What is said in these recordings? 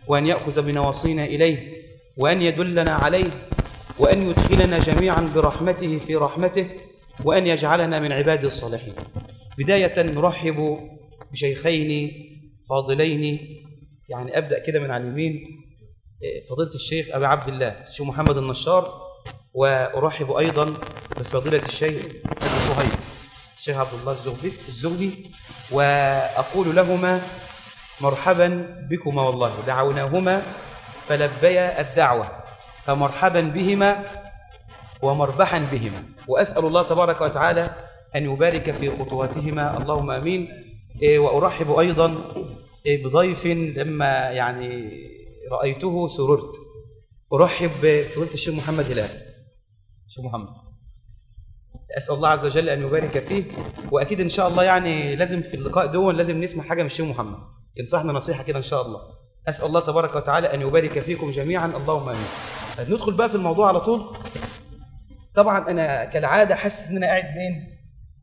وأن يأخذ بنواصينا إليه، وأن يدلنا عليه، وأن يدخلنا جميعا برحمته في رحمته، وأن يجعلنا من عباده الصالحين. بداية نرحب بشيخين فاضلين، يعني أبدأ كده من على اليمين، فضيلة الشيخ أبي عبد الله الشيخ محمد النشار، وأرحب أيضا بفضيلة الشيخ أبي صهيب الشيخ عبد الله الزغبي، وأقول لهما مرحبا بكما، والله دعوناهما فلبيا الدعوة، فمرحبا بهما ومربحا بهما، وأسأل الله تبارك وتعالى أن يبارك في خطواتهما، اللهم آمين. وأرحب أيضا بضيف لما يعني رأيته سررت، أرحب بفضيلة الشيخ محمد هلال. الشيخ محمد أسأل الله عز وجل أن يبارك فيه، وأكيد إن شاء الله يعني لازم في اللقاء دون لازم نسمع حاجة من الشيخ محمد ينصحنا نصيحة كده إن شاء الله. أسأل الله تبارك وتعالى أن يبارك فيكم جميعا، اللهم آمين. ندخل بقى في الموضوع على طول. طبعا أنا كالعادة حاسس إن أنا قاعد بين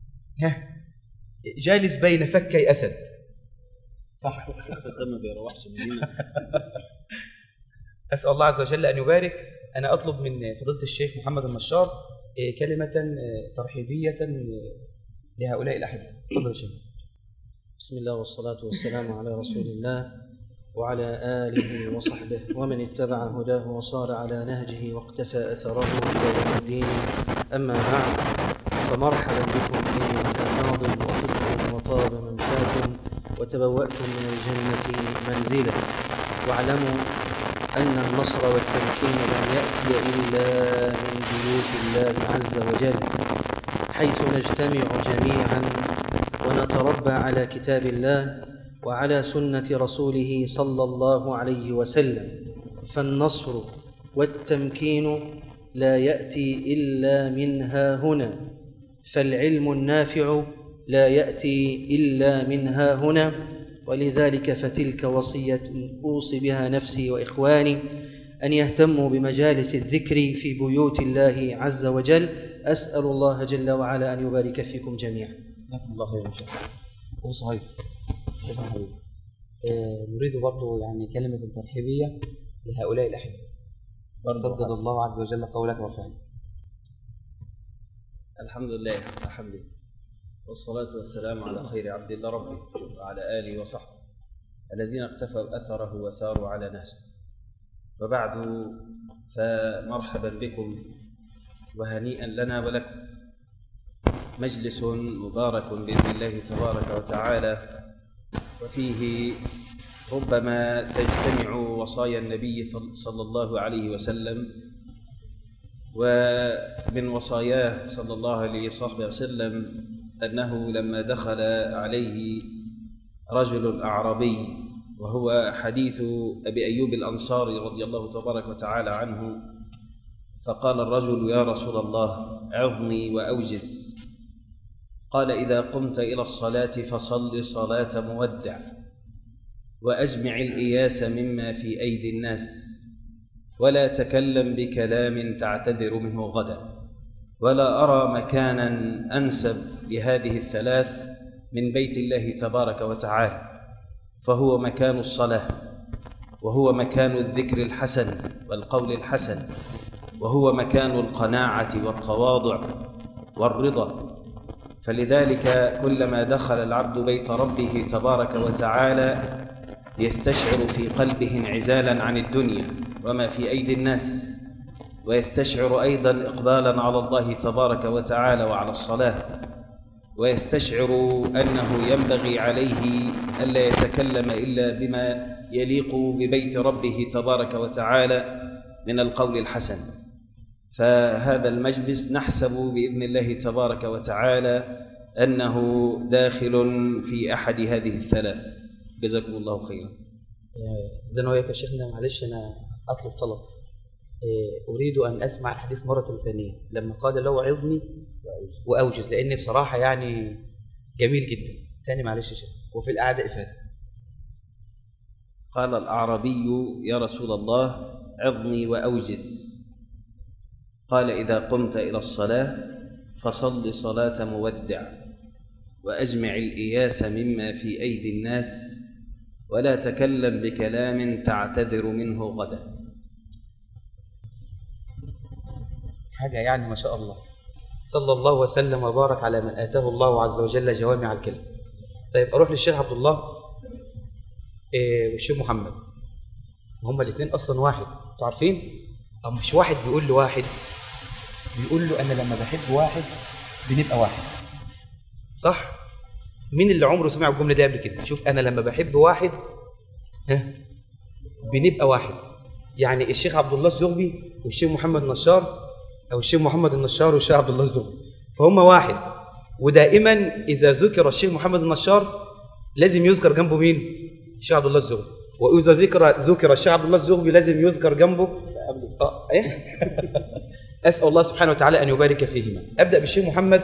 جالس بين فكي أسد، صح؟ ما بيروحش مننا. أسأل الله عز وجل أن يبارك. أنا أطلب من فضيلة الشيخ محمد النشار كلمة ترحيبية لهؤلاء الأحبة. تفضل يا شيخ. بسم الله والصلاة والسلام على رسول الله وعلى آله وصحبه ومن اتبع هداه وصار على نهجه واقتفى أثره إلى يوم الدين. أما بعد، فمرحبا بكم أيها الأفاضل، وطبتم وطاب ممشاكم وتبوأتم من الجنة منزلا. واعلموا أن النصر والتمكين لن يأتي إلا من بيوت الله عز وجل، حيث نجتمع جميعا ونتربى على كتاب الله وعلى سنة رسوله صلى الله عليه وسلم. فالنصر والتمكين لا يأتي إلا من ها هنا، فالعلم النافع لا يأتي إلا من ها هنا. ولذلك فتلك وصية أوصي بها نفسي وإخواني أن يهتموا بمجالس الذكر في بيوت الله عز وجل. أسأل الله جل وعلا أن يبارك فيكم جميعا. جزاكم الله خيرا. شيخ أبو صهيب، شيخ حبيبي، نريد برضو يعني كلمة ترحيبية لهؤلاء الأحبة. سدد الله عز وجل قولك وفعلك. الحمد لله الحمد، والصلاة والسلام على خير عبد الله ربي وعلى آله وصحبه الذين اقتفوا أثره وساروا على نهجه. وبعد، فمرحبا بكم وهنيئا لنا ولكم. مجلس مبارك بإذن الله تبارك وتعالى، وفيه ربما تجتمع وصايا النبي صلى الله عليه وسلم. ومن وصاياه صلى الله عليه وسلم أنه لما دخل عليه رجل أعرابي، وهو حديث أبي أيوب الأنصاري رضي الله تبارك وتعالى عنه، فقال الرجل: يا رسول الله، عظني وأوجز. قال: إذا قمت إلى الصلاة فصل صلاة مودع، وأجمع الإياس مما في أيدي الناس، ولا تكلم بكلام تعتذر منه غدا. ولا أرى مكانا أنسب لهذه الثلاث من بيت الله تبارك وتعالى، فهو مكان الصلاة، وهو مكان الذكر الحسن والقول الحسن، وهو مكان القناعة والتواضع والرضا. فلذلك كلما دخل العبد بيت ربه تبارك وتعالى يستشعر في قلبه انعزالا عن الدنيا وما في أيدي الناس، ويستشعر أيضا إقبالا على الله تبارك وتعالى وعلى الصلاة، ويستشعر أنه ينبغي عليه ألا يتكلم إلا بما يليق ببيت ربه تبارك وتعالى من القول الحسن. فهذا المجلس نحسب بإذن الله تبارك وتعالى أنه داخل في أحد هذه الثلاث. جزاكم الله خيرا. زنوية يا شيخنا، معلش أنا أطلب طلب. أريد أن أسمع الحديث مرة ثانية لما قال له عظني وأوجز، لأن بصراحة يعني جميل جدا. ثاني معلش يا شيخ، وفي القعدة إفادة. قال الأعرابي: يا رسول الله، عظني وأوجز. قال: إذا قمت إلى الصلاة فصل صلاة مودع، وأجمع الإياس مما في أيدي الناس، ولا تكلم بكلام تعتذر منه غدا. حاجة يعني ما شاء الله. صلى الله وسلم وبارك على من آتاه الله عز وجل جوامع الكلم. طيب أروح للشيخ عبد الله والشيخ محمد، هما الاثنين أصلا واحد، أنتوا عارفين؟ أو مش واحد بيقول له واحد، بيقول له أنا لما بحب واحد بنبقى واحد، صح؟ مين اللي عمره سمع الجملة دي قبل كده؟ شوف، أنا لما بحب واحد بنبقى واحد. يعني الشيخ عبد الله الزغبي والشيخ محمد نشار، أو الشيخ محمد النشار والشيخ عبد الله الزغبي، فهم واحد. ودائما إذا ذكر الشيخ محمد النشار لازم يذكر جنبه مين؟ الشيخ عبد الله الزغبي. وإذا ذكر الشيخ عبد الله الزغبي لازم يذكر جنبه إيه؟ أسأل الله سبحانه وتعالى أن يبارك فيهما. أبدأ بالشيخ محمد.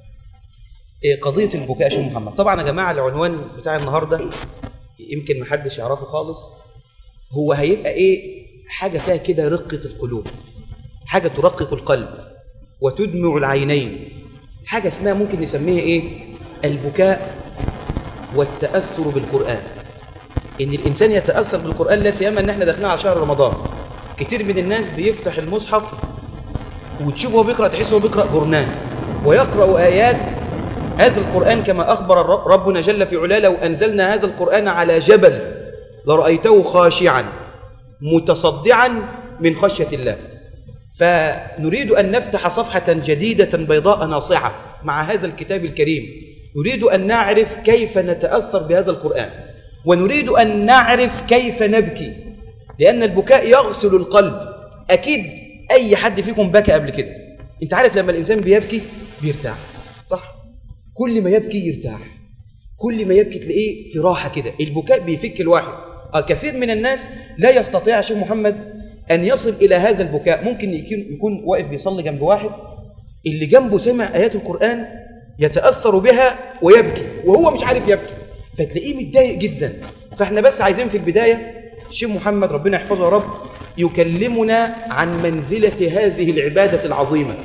قضية البكاء. شيخ محمد، طبعا يا جماعة العنوان بتاع النهاردة يمكن محدش يعرفه خالص، هو هيبقى إيه؟ حاجة فيها كده رقة القلوب، حاجة ترقق القلب وتدمع العينين، حاجة اسمها ممكن نسميها إيه؟ البكاء والتأثر بالقرآن. إن الإنسان يتأثر بالقرآن، لا سيما إن إحنا داخلين على شهر رمضان. كتير من الناس بيفتح المصحف وتشوفه بيقرأ، تحسه بيقرأ قرآن، ويقرأ آيات هذا القرآن كما أخبر ربنا جل في علاه: لو أنزلنا هذا القرآن على جبل لرأيته خاشعا متصدعا من خشية الله. فنريد أن نفتح صفحة جديدة بيضاء ناصعة مع هذا الكتاب الكريم. نريد أن نعرف كيف نتأثر بهذا القرآن، ونريد أن نعرف كيف نبكي، لأن البكاء يغسل القلب. أكيد أي حد فيكم بكى قبل كده. أنت عارف لما الإنسان بيبكي بيرتاح، صح؟ كل ما يبكي يرتاح، كل ما يبكي تلاقيه في راحة كده. البكاء بيفك الواحد. كثير من الناس لا يستطيع شيخ محمد أن يصل إلى هذا البكاء. ممكن يكون واقف بيصلي جنب واحد، اللي جنبه سمع آيات القرآن يتأثر بها ويبكي وهو مش عارف يبكي، فتلاقيه متضايق جدا. فاحنا بس عايزين في البداية شيخ محمد ربنا يحفظه يا رب يكلمنا عن منزلة هذه العبادة العظيمة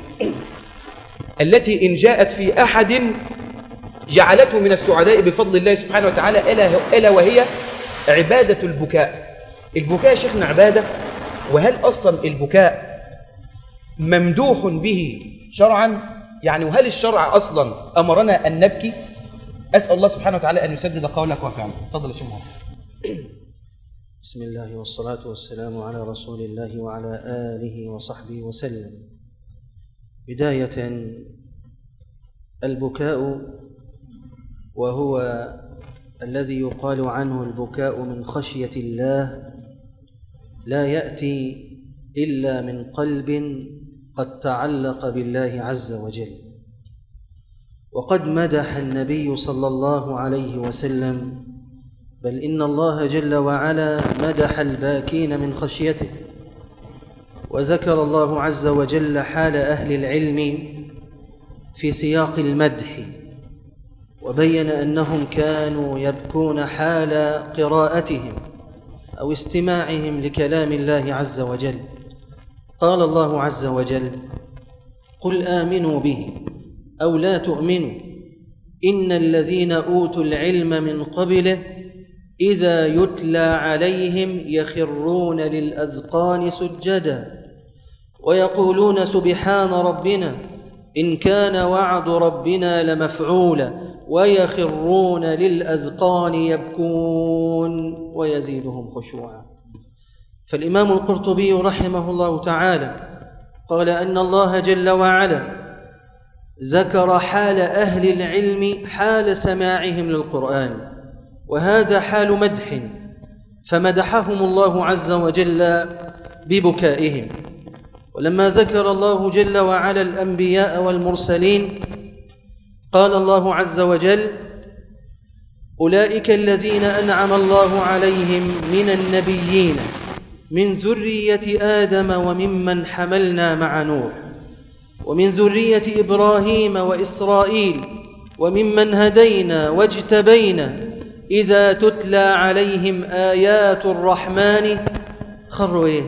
التي إن جاءت في أحد جعلته من السعداء بفضل الله سبحانه وتعالى، ألا وهي عبادة البكاء. البكاء شيخنا عبادة، وهل أصلا البكاء ممدوح به شرعا؟ يعني وهل الشرع أصلا أمرنا أن نبكي؟ أسأل الله سبحانه وتعالى أن يسدد قولك وفعلك. تفضل يا شيخ محمد. بسم الله والصلاة والسلام على رسول الله وعلى آله وصحبه وسلم. بداية، البكاء وهو الذي يقال عنه البكاء من خشية الله لا يأتي إلا من قلب قد تعلق بالله عز وجل. وقد مدح النبي صلى الله عليه وسلم، بل إن الله جل وعلا مدح الباكين من خشيته. وذكر الله عز وجل حال أهل العلم في سياق المدح، وبين أنهم كانوا يبكون حال قراءتهم أو استماعهم لكلام الله عز وجل. قال الله عز وجل: قل آمنوا به أو لا تؤمنوا إن الذين أوتوا العلم من قبله إذا يتلى عليهم يخرون للأذقان سجدا ويقولون سبحان ربنا إن كان وعد ربنا لمفعولا ويخرون للأذقان يبكون ويزيدهم خشوعا. فالإمام القرطبي رحمه الله تعالى قال أن الله جل وعلا ذكر حال أهل العلم حال سماعهم للقرآن، وهذا حال مدح، فمدحهم الله عز وجل ببكائهم. ولما ذكر الله جل وعلا الأنبياء والمرسلين قال الله عز وجل: أولئك الذين أنعم الله عليهم من النبيين من ذرية آدم وممن حملنا مع نوح ومن ذرية إبراهيم وإسرائيل وممن هدينا واجتبينا إذا تتلى عليهم آيات الرحمن خروا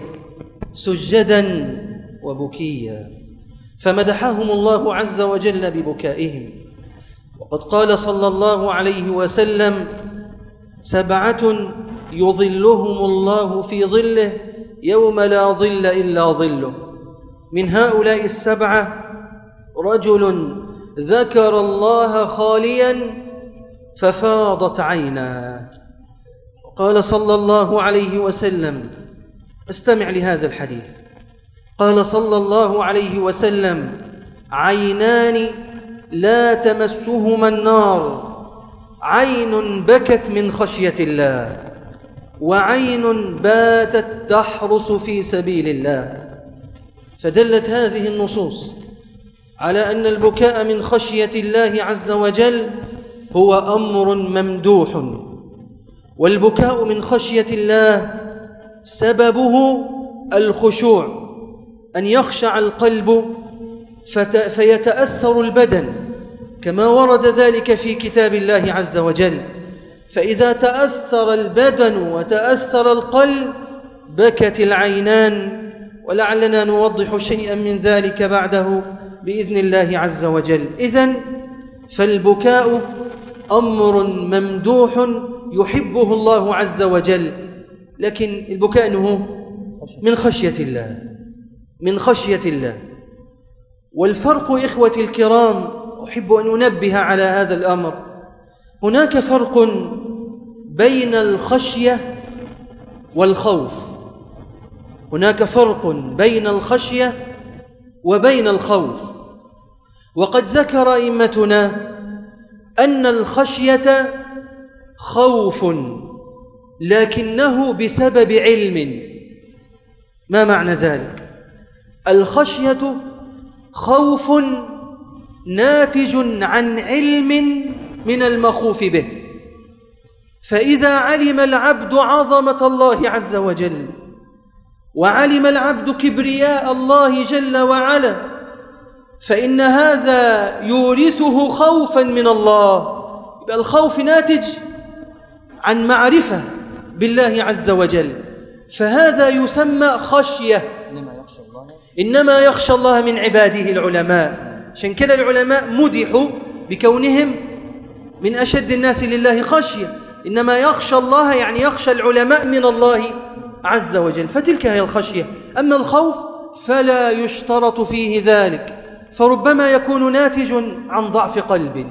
سجدا وبكيا. فمدحهم الله عز وجل ببكائهم. وقد قال صلى الله عليه وسلم: 7 يظلهم الله في ظله يوم لا ظل إلا ظله. من هؤلاء السبعة رجل ذكر الله خاليا ففاضت عيناه. قال صلى الله عليه وسلم، استمع لهذا الحديث، قال صلى الله عليه وسلم: عينان لا تمسهما النار، عين بكت من خشية الله، وعين باتت تحرس في سبيل الله. فدلت هذه النصوص على أن البكاء من خشية الله عز وجل هو أمر ممدوح، والبكاء من خشية الله سببه الخشوع، أن يخشع القلب فيتأثر البدن، كما ورد ذلك في كتاب الله عز وجل. فإذا تأثر البدن وتأثر القلب بكت العينان، ولعلنا نوضح شيئا من ذلك بعده بإذن الله عز وجل. إذن فالبكاء أمر ممدوح يحبه الله عز وجل، لكن البكاء أنه من خشية الله، من خشية الله. والفرق إخوتي الكرام، أحب أن أنبه على هذا الأمر، هناك فرق بين الخشية والخوف، هناك فرق بين الخشية وبين الخوف. وقد ذكر أئمتنا أن الخشية خوف لكنه بسبب علم. ما معنى ذلك؟ الخشية خوف ناتج عن علم من المخوف به، فإذا علم العبد عظمة الله عز وجل، وعلم العبد كبرياء الله جل وعلا، فإن هذا يورثه خوفا من الله. يبقى الخوف ناتج عن معرفة بالله عز وجل، فهذا يسمى خشية. إنما يخشى الله من عباده العلماء. عشان كده العلماء مدحوا بكونهم من أشد الناس لله خشية. إنما يخشى الله يعني يخشى العلماء من الله عز وجل، فتلك هي الخشية. أما الخوف فلا يشترط فيه ذلك، فربما يكون ناتج عن ضعف قلب،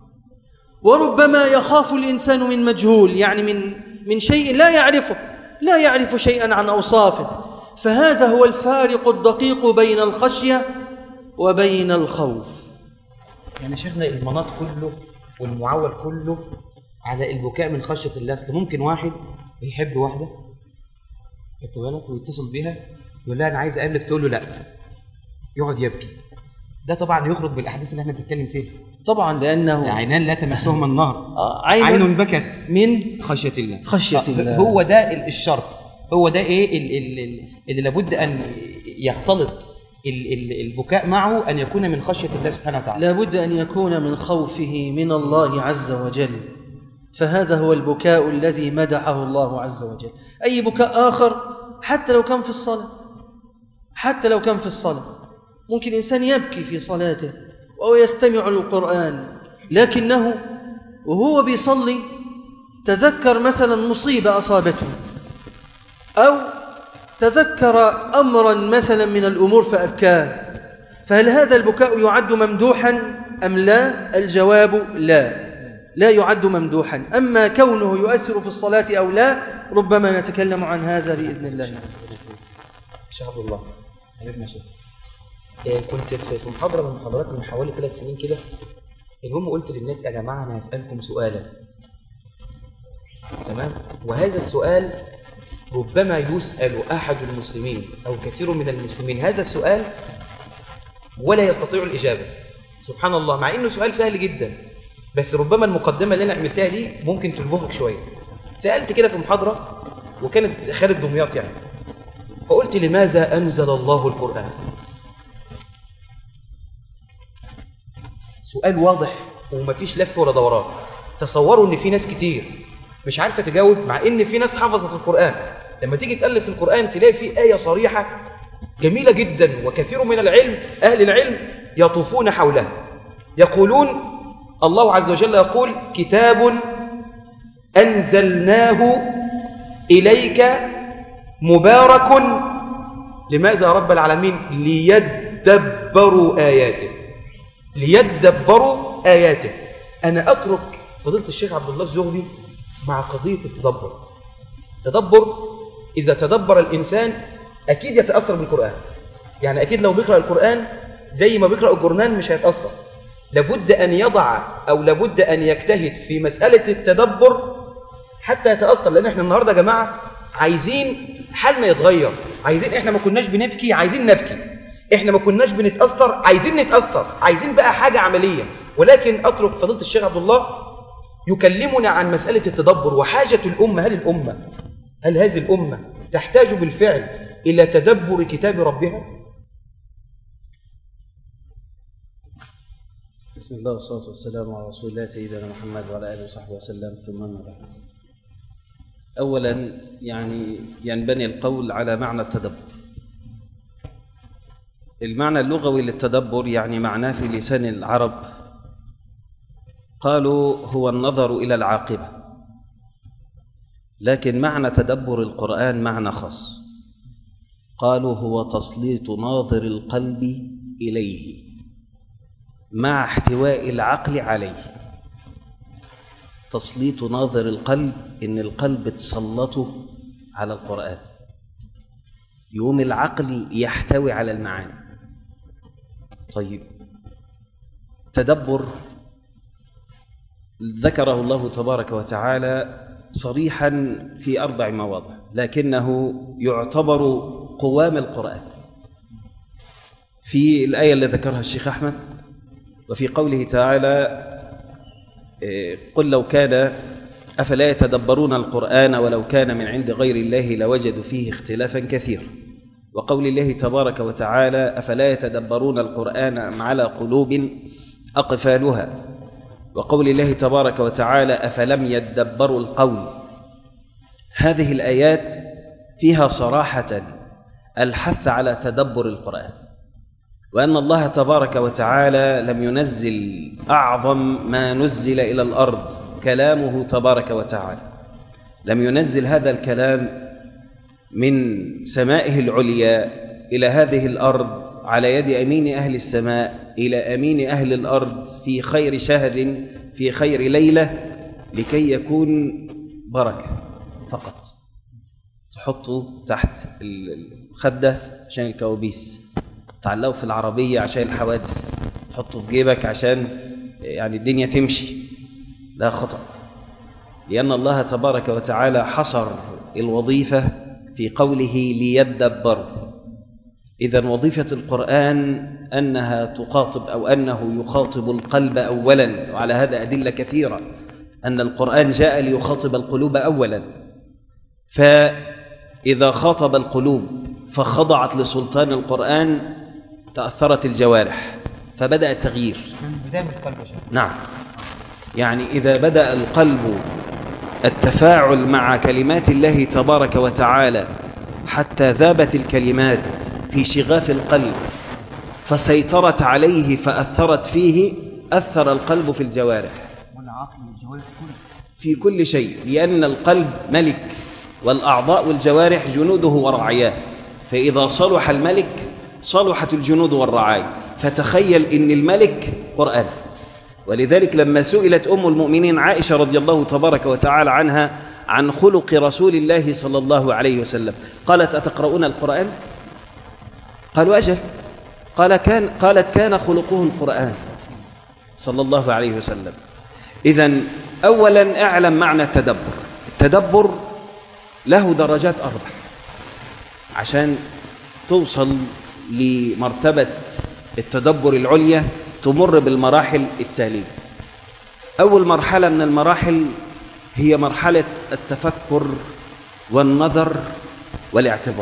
وربما يخاف الإنسان من مجهول، يعني من شيء لا يعرفه، لا يعرف شيئا عن أوصافه. فهذا هو الفارق الدقيق بين الخشية وبين الخوف. يعني شيخنا المناط كله والمعول كله على البكاء من خشية الله. أصل ممكن واحد يحب واحدة خدت بالك ويتصل بيها يقول لها أنا عايز أقابلك، تقول له لا، يقعد يبكي. ده طبعا يخرج بالأحداث اللي احنا بنتكلم فيها طبعا، لأنه عينان لا تمسهما النار، عين بكت من خشية الله. خشية الله هو ده الشرط، هو ده اللي لابد أن يختلط البكاء معه، أن يكون من خشية الله سبحانه وتعالى، لابد أن يكون من خوفه من الله عز وجل. فهذا هو البكاء الذي مدحه الله عز وجل. أي بكاء آخر حتى لو كان في الصلاة، حتى لو كان في الصلاة، ممكن إنسان يبكي في صلاته وهو يستمع للقرآن، لكنه وهو بيصلي تذكر مثلا مصيبة أصابته، أو تذكر أمرا مثلا من الأمور فأبكاه. فهل هذا البكاء يعد ممدوحا أم لا؟ الجواب لا، لا يعد ممدوحا. أما كونه يؤثر في الصلاة أو لا ربما نتكلم عن هذا بإذن الله. شاء الله. كنت في محاضرة من المحاضرات من حوالي 3 سنين كده، المهم قلت للناس يا جماعة أنا هسألكم سؤالا، تمام؟ وهذا السؤال ربما يسأل أحد المسلمين أو كثير من المسلمين هذا السؤال ولا يستطيع الإجابة. سبحان الله، مع إنه سؤال سهل جدا، بس ربما المقدمة اللي أنا عملتها دي ممكن تلبخك شوية. سألت كده في محاضرة وكانت خارج دمياط يعني، فقلت لماذا أنزل الله القرآن؟ سؤال واضح ومفيش لف ولا دوران. تصوروا إن في ناس كتير مش عارفة تجاوب، مع إن في ناس حفظت القرآن. لما تيجي تألف القرآن تلاقي فيه آية صريحة جميلة جدا، وكثير من العلم أهل العلم يطوفون حولها يقولون الله عز وجل يقول كتاب أنزلناه إليك مبارك. لماذا رب العالمين؟ ليدبروا آياته، ليدبروا آياته. أنا أترك فضيلة الشيخ عبد الله الزغبي مع قضية التدبر. تدبر، إذا تدبر الإنسان أكيد يتأثر بالقرآن. يعني أكيد لو بيقرأ القرآن زي ما بيقرأ الجرنان مش هيتأثر. لابد أن يضع أو لابد أن يجتهد في مسألة التدبر حتى يتأثر. لأن إحنا النهاردة يا جماعة عايزين حالنا يتغير، عايزين، إحنا ما كناش بنبكي عايزين نبكي، إحنا ما كناش بنتأثر عايزين نتأثر، عايزين بقى حاجة عملية. ولكن أترك فضيلة الشيخ عبد الله يكلمنا عن مسألة التدبر وحاجة الأمة. هل هذه الأمة تحتاج بالفعل إلى تدبر كتاب ربها؟ بسم الله والصلاة والسلام على رسول الله سيدنا محمد وعلى آله وصحبه وسلم، ثم أما بعد. أولا يعني ينبني القول على معنى التدبر. المعنى اللغوي للتدبر يعني معناه في لسان العرب قالوا هو النظر إلى العاقبة، لكن معنى تدبر القرآن معنى خاص. قالوا هو تسليط ناظر القلب إليه مع احتواء العقل عليه. تسليط ناظر القلب، إن القلب تسلطه على القرآن، يقوم العقل يحتوي على المعاني. طيب، تدبر ذكره الله تبارك وتعالى صريحا في 4 مواضع، لكنه يعتبر قوام القرآن. في الآية اللي ذكرها الشيخ أحمد، وفي قوله تعالى قل لو كان أفلا يتدبرون القرآن ولو كان من عند غير الله لوجدوا فيه اختلافا كثيرا. وقول الله تبارك وتعالى أفلا يتدبرون القرآن أم على قلوب أقفالها. وقول الله تبارك وتعالى أفلم يدبروا القول. هذه الآيات فيها صراحة الحث على تدبر القرآن، وأن الله تبارك وتعالى لم ينزل أعظم ما نزل إلى الأرض كلامه تبارك وتعالى. لم ينزل هذا الكلام من سمائه العليا إلى هذه الأرض على يد أمين أهل السماء إلى أمين أهل الأرض في خير شهر في خير ليلة لكي يكون بركة فقط. تحطه تحت الخدة عشان الكوابيس، تعلقه في العربية عشان الحوادث، تحطه في جيبك عشان يعني الدنيا تمشي. لا خطأ، لأن الله تبارك وتعالى حصر الوظيفة في قوله ليدبروا. إذن وظيفة القرآن أنها تخاطب أو أنه يخاطب القلب أولا، وعلى هذا أدلة كثيرة أن القرآن جاء ليخاطب القلوب أولا. فإذا خاطب القلوب فخضعت لسلطان القرآن تأثرت الجوارح فبدأ التغيير من بداية القلب. نعم، يعني إذا بدأ القلب التفاعل مع كلمات الله تبارك وتعالى حتى ذابت الكلمات في شغاف القلب فسيطرت عليه فأثرت فيه، أثر القلب في الجوارح في كل شيء، لأن القلب ملك والأعضاء والجوارح جنوده ورعاياه، فإذا صلح الملك صلحت الجنود والرعايا. فتخيل إن الملك قرآن. ولذلك لما سئلت أم المؤمنين عائشة رضي الله تبارك وتعالى عنها عن خلق رسول الله صلى الله عليه وسلم قالت أتقرؤون القرآن؟ قالوا أجل. قالت كان خلقه القرآن صلى الله عليه وسلم. إذن أولا اعلم معنى التدبر. التدبر له درجات 4 عشان توصل لمرتبة التدبر العليا تمر بالمراحل التالية. أول مرحلة من المراحل هي مرحلة التفكر والنظر والاعتبار،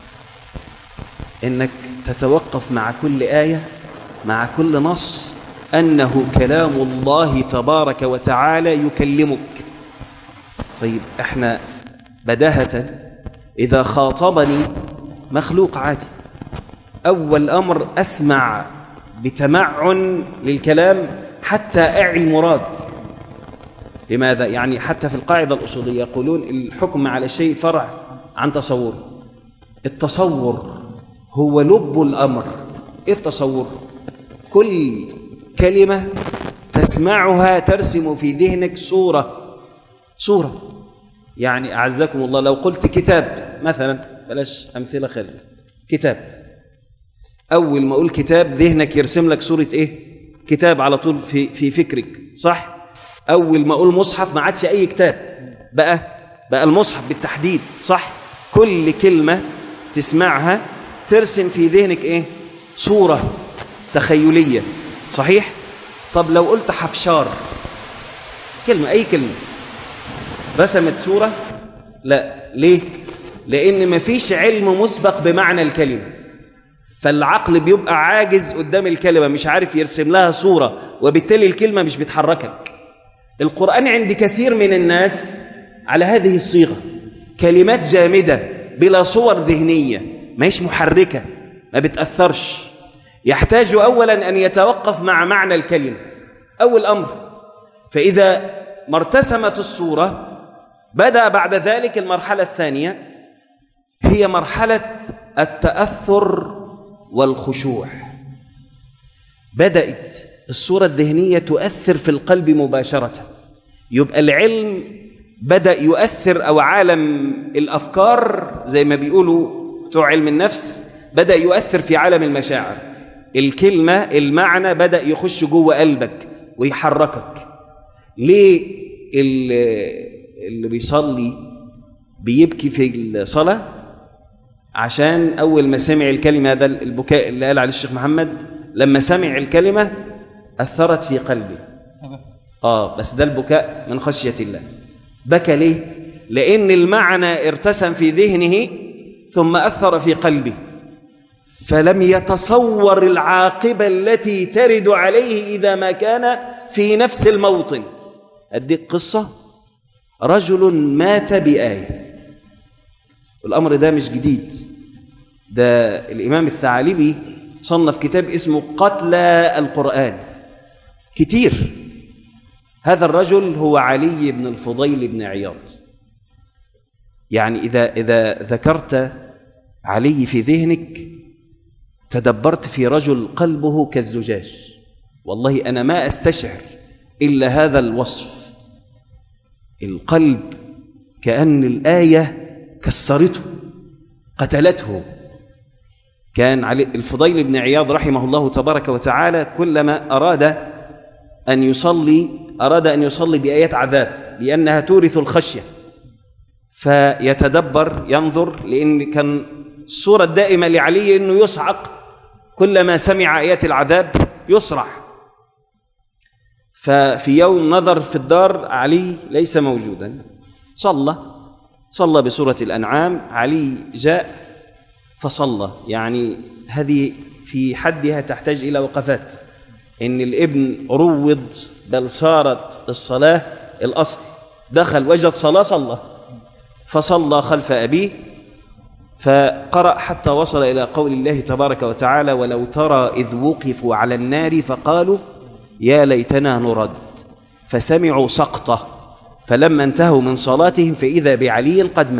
إنك تتوقف مع كل آية مع كل نص أنه كلام الله تبارك وتعالى يكلمك. طيب احنا بداهة إذا خاطبني مخلوق عادي أول أمر أسمع بتمعن للكلام حتى أعي المراد. لماذا؟ يعني حتى في القاعدة الأصولية يقولون الحكم على الشيء فرع عن تصور. التصور هو لب الأمر. إيه التصور؟ كل كلمة تسمعها ترسم في ذهنك صورة. يعني أعزكم الله لو قلت كتاب مثلا، بلاش أمثلة خارجة، كتاب، أول ما أقول كتاب ذهنك يرسم لك صورة إيه؟ كتاب على طول في فكرك، صح؟ أول ما أقول مصحف ما عادش أي كتاب، بقى المصحف بالتحديد، صح؟ كل كلمة تسمعها ترسم في ذهنك إيه؟ صورة تخيلية، صحيح؟ طب لو قلت حفشار، كلمة، أي كلمة، رسمت صورة؟ لا. ليه؟ لأن مفيش علم مسبق بمعنى الكلمة، فالعقل بيبقى عاجز قدام الكلمة، مش عارف يرسم لها صورة، وبالتالي الكلمة مش بتحركك. القرآن عند كثير من الناس على هذه الصيغة، كلمات جامدة بلا صور ذهنية، ما هيش محركة، ما بتأثرش، يحتاج أولا أن يتوقف مع معنى الكلمة أول أمر. فإذا ما ارتسمت الصورة بدأ بعد ذلك المرحلة الثانية، هي مرحلة التأثر والخشوع. بدأت الصورة الذهنية تؤثر في القلب مباشرة، يبقى العلم بدأ يؤثر، أو عالم الأفكار زي ما بيقولوا بتوع علم النفس بدأ يؤثر في عالم المشاعر. الكلمة، المعنى بدأ يخش جوه قلبك ويحركك. ليه اللي بيصلي بيبكي في الصلاة؟ عشان أول ما سمع الكلمة، هذا البكاء اللي قال عليه الشيخ محمد، لما سمع الكلمة أثرت في قلبي. بس ده البكاء من خشية الله. بكى ليه؟ لأن المعنى ارتسم في ذهنه ثم أثر في قلبه، فلم يتصور العاقبة التي ترد عليه إذا ما كان في نفس الموطن. أديك قصة، رجل مات بآية، والأمر ده مش جديد، ده الإمام الثعلبي صنف كتاب اسمه قتلى القرآن، كتير. هذا الرجل هو علي بن الفضيل بن عياض. يعني إذا ذكرت علي في ذهنك تدبرت في رجل قلبه كالزجاج. والله أنا ما أستشعر إلا هذا الوصف، القلب كأن الآية كسرته، قتلته. كان علي الفضيل بن عياض رحمه الله تبارك وتعالى كلما أراد أن يصلي بآيات عذاب لأنها تورث الخشية، فيتدبر ينظر، لأن كان الصورة الدائمة لعلي أنه يصعق كلما سمع آيات العذاب يصرع. ففي يوم نظر في الدار، علي ليس موجودا، صلى بسورة الأنعام. علي جاء فصلى. يعني هذه في حدها تحتاج إلى وقفات، إن الابن روض، بل صارت الصلاة الأصل، دخل وجد صلى فصلى خلف أبيه، فقرأ حتى وصل إلى قول الله تبارك وتعالى: ولو ترى إذ وقفوا على النار فقالوا يا ليتنا نرد، فسمعوا سقطة، فلما انتهوا من صلاتهم فإذا بعلي قد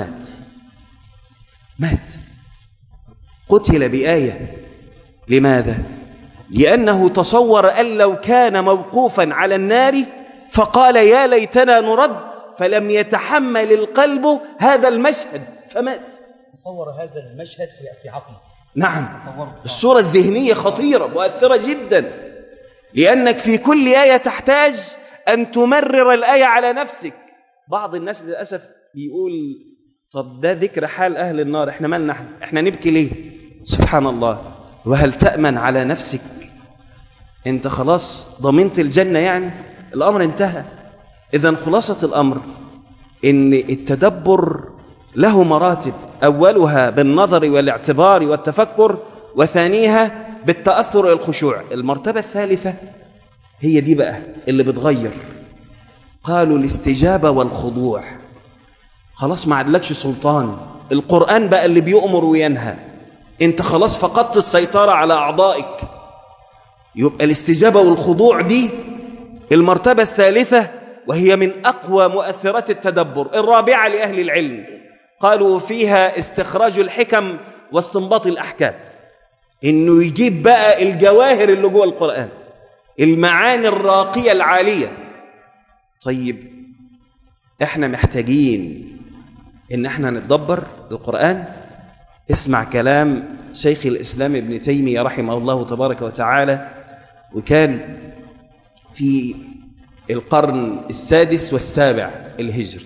مات، قتل بآية. لماذا؟ لأنه تصور أن لو كان موقوفا على النار فقال يا ليتنا نرد، فلم يتحمل القلب هذا المشهد فمات. تصور هذا المشهد في عقله. نعم، الصورة الذهنية خطيرة مؤثرة جدا، لأنك في كل آية تحتاج أن تمرر الآية على نفسك. بعض الناس للأسف بيقول طب ده ذكر حال أهل النار، إحنا مالنا، إحنا نبكي ليه؟ سبحان الله. وهل تأمن على نفسك؟ أنت خلاص ضمنت الجنة، يعني الأمر انتهى. إذن خلاصة الأمر إن التدبر له مراتب، أولها بالنظر والاعتبار والتفكر، وثانيها بالتأثر والخشوع. المرتبة الثالثة هي دي بقى اللي بتغير، قالوا الاستجابة والخضوع. خلاص ما عادلكش سلطان، القرآن بقى اللي بيؤمر وينهى، انت خلاص فقدت السيطرة على أعضائك. يبقى الاستجابة والخضوع دي المرتبة الثالثة، وهي من أقوى مؤثرات التدبر. الرابعة لأهل العلم قالوا فيها استخراج الحكم واستنباط الأحكام، إنه يجيب بقى الجواهر اللي جوه القرآن، المعاني الراقية العالية. طيب احنا محتاجين إن احنا نتدبر القرآن. اسمع كلام شيخ الإسلام ابن تيمية رحمه الله تبارك وتعالى، وكان في القرن السادس والسابع الهجري.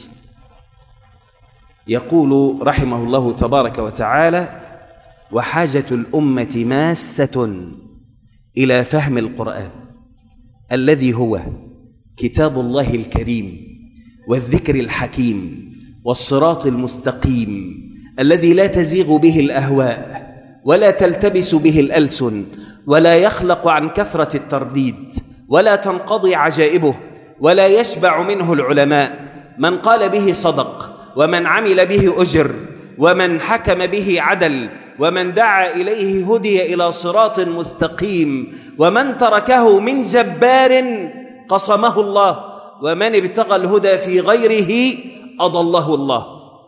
يقول رحمه الله تبارك وتعالى: وحاجة الأمة ماسة إلى فهم القرآن الذي هو كتاب الله الكريم والذكر الحكيم والصراط المستقيم الذي لا تزيغ به الأهواء ولا تلتبس به الألسن ولا يخلق عن كثرة الترديد ولا تنقضي عجائبه ولا يشبع منه العلماء. من قال به صدق، ومن عمل به أجر، ومن حكم به عدل، ومن دعا إليه هدي إلى صراط مستقيم، ومن تركه من جبار قصمه الله، ومن ابتغى الهدى في غيره أضله الله.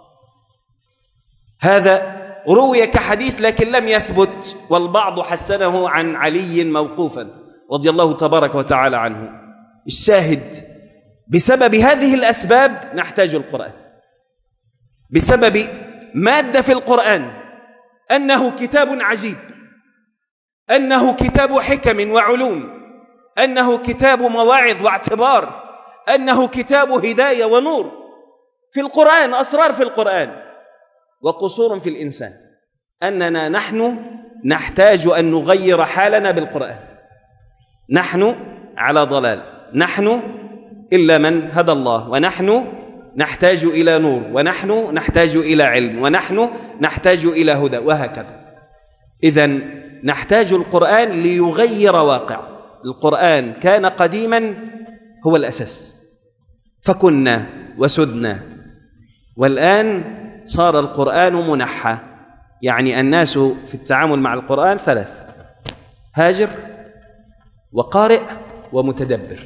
هذا روي كحديث لكن لم يثبت، والبعض حسنه عن علي موقوفا رضي الله تبارك وتعالى عنه. الشاهد بسبب هذه الأسباب نحتاج القرآن، بسبب مادة في القرآن أنه كتاب عجيب، أنه كتاب حكم وعلوم، أنه كتاب مواعظ واعتبار، أنه كتاب هداية ونور. في القرآن أسرار، في القرآن وقصور في الإنسان، أننا نحن نحتاج أن نغير حالنا بالقرآن. نحن على ضلال، نحن إلا من هدى الله، ونحن نحتاج إلى نور، ونحن نحتاج إلى علم، ونحن نحتاج إلى هدى، وهكذا. إذن نحتاج القرآن ليغير واقع. القرآن كان قديما هو الأساس، فكنا وسدنا، والآن صار القرآن منحى. يعني الناس في التعامل مع القرآن ثلاث: هاجر وقارئ ومتدبر.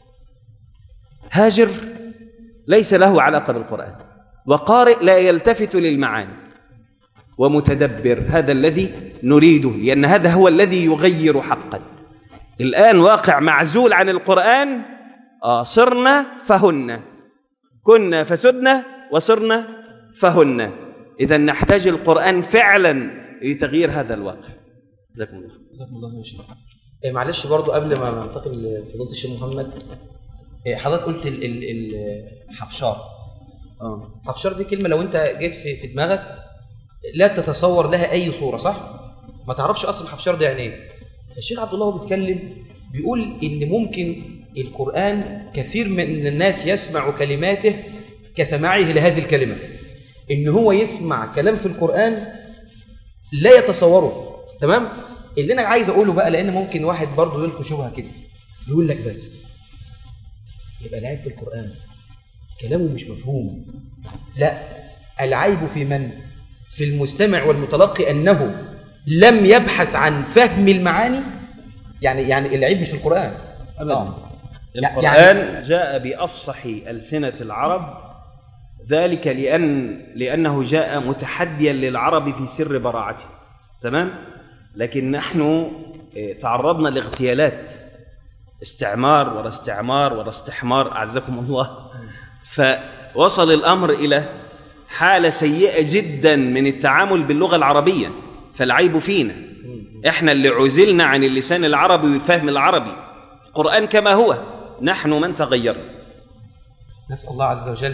هاجر ليس له علاقة بالقرآن، وقارئ لا يلتفت للمعاني، ومتدبر هذا الذي نريده، لأن هذا هو الذي يغير حقا. الآن واقع معزول عن القرآن. صرنا فهن، كنا فسدنا وصرنا فهن. إذا نحتاج القرآن فعلا لتغيير هذا الواقع. جزاكم الله. جزاكم الله خير. معلش برضو قبل ما ننتقل لفضيلة الشيخ محمد، حضرتك قلت الحفشار. حفشار دي كلمة لو أنت جيت في دماغك لا تتصور لها أي صورة، صح؟ ما تعرفش أصلا حفشار ده يعني إيه. فالشيخ عبد الله بيتكلم بيقول إن ممكن القرآن كثير من الناس يسمع كلماته كسماعه لهذه الكلمة، إن هو يسمع كلام في القرآن لا يتصوره. تمام؟ اللي أنا عايز أقوله بقى، لأن ممكن واحد برضه يلقي شبهة كده يقول لك بس يبقى العيب في القرآن كلامه مش مفهوم. لا، العيب في من؟ في المستمع والمتلقي، أنه لم يبحث عن فهم المعاني. يعني العيب مش في القرآن أبدا. القرآن جاء بأفصح ألسنة العرب، ذلك لأنه جاء متحديا للعرب في سر براعته. تمام؟ لكن نحن تعرضنا لاغتيالات، استعمار ورا استعمار ورا استحمار، أعزكم الله. فوصل الأمر إلى حالة سيئة جدا من التعامل باللغة العربية. فالعيب فينا، إحنا اللي عزلنا عن اللسان العربي والفهم العربي. القرآن كما هو، نحن من تغيرنا. نسأل الله عز وجل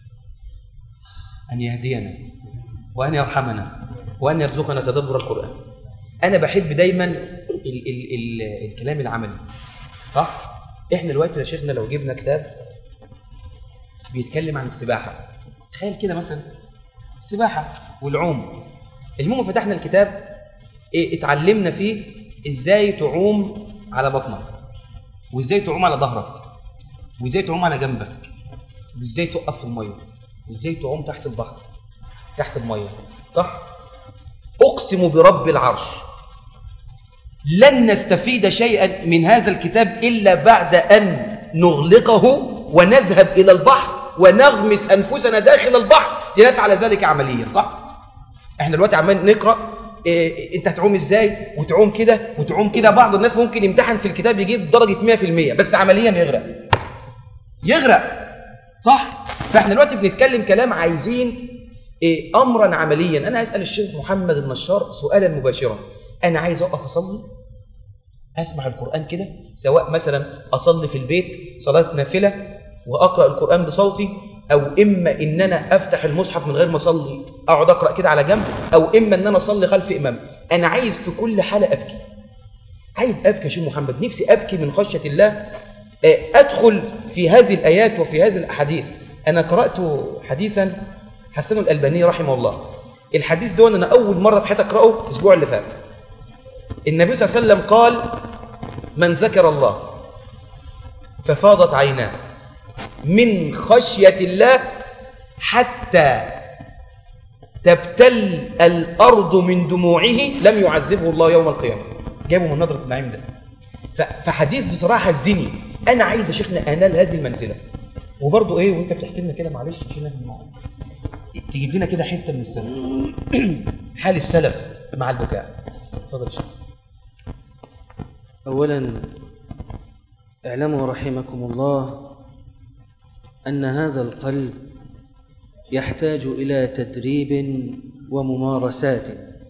أن يهدينا وأن يرحمنا وأن يرزقنا تدبر القرآن. أنا بحب دايما الكلام العملي، صح؟ إحنا دلوقتي يا شيخنا لو جبنا كتاب بيتكلم عن السباحة، تخيل كده مثلا السباحة والعوم. المهم فتحنا الكتاب، اتعلمنا فيه إزاي تعوم على بطنك، وإزاي تعوم على ظهرك، وإزاي تعوم على جنبك، وإزاي تقف في المية، وإزاي تعوم تحت البحر تحت المية، صح؟ أقسم برب العرش لن نستفيد شيئا من هذا الكتاب إلا بعد أن نغلقه ونذهب إلى البحر ونغمس أنفسنا داخل البحر لنفعل ذلك عمليا، صح؟ احنا دلوقتي عمال نقرأ انت هتعوم ازاي وتعوم كده وتعوم كده. بعض الناس ممكن يمتحن في الكتاب يجيب درجة 100% بس عمليا يغرق، صح؟ فاحنا دلوقتي بنتكلم كلام عايزين أمرا عمليا. أنا هسأل الشيخ محمد النشار سؤالا مباشرا، أنا عايز أقف أصلي أسمع القرآن كده، سواء مثلا أصلي في البيت صلاة نافلة وأقرأ القرآن بصوتي، أو إما إن أنا أفتح المصحف من غير ما أصلي أقعد أقرأ كده على جنب، أو إما إن أنا أصلي خلف إمام. أنا عايز في كل حالة أبكي، عايز أبكي يا شيخ محمد، نفسي أبكي من خشية الله. أدخل في هذه الآيات وفي هذه الأحاديث. أنا قرأت حديثا حسن الألباني رحمه الله. الحديث ده أنا أول مرة في حياتي أقرأه الأسبوع اللي فات. النبي صلى الله عليه وسلم قال: من ذكر الله ففاضت عيناه من خشية الله حتى تبتل الأرض من دموعه لم يعذبه الله يوم القيامة. جابوا من نظرة النعيم ده. فحديث بصراحة الزني. أنا عايز يا شيخنا أنال هذه المنزلة. وبرضه وأنت بتحكي لنا كده، معلش عشان تجيب لنا كده حتة من السلف، حال السلف مع البكاء. اتفضل يا شيخ. أولا اعلموا رحمكم الله أن هذا القلب يحتاج إلى تدريب وممارسات.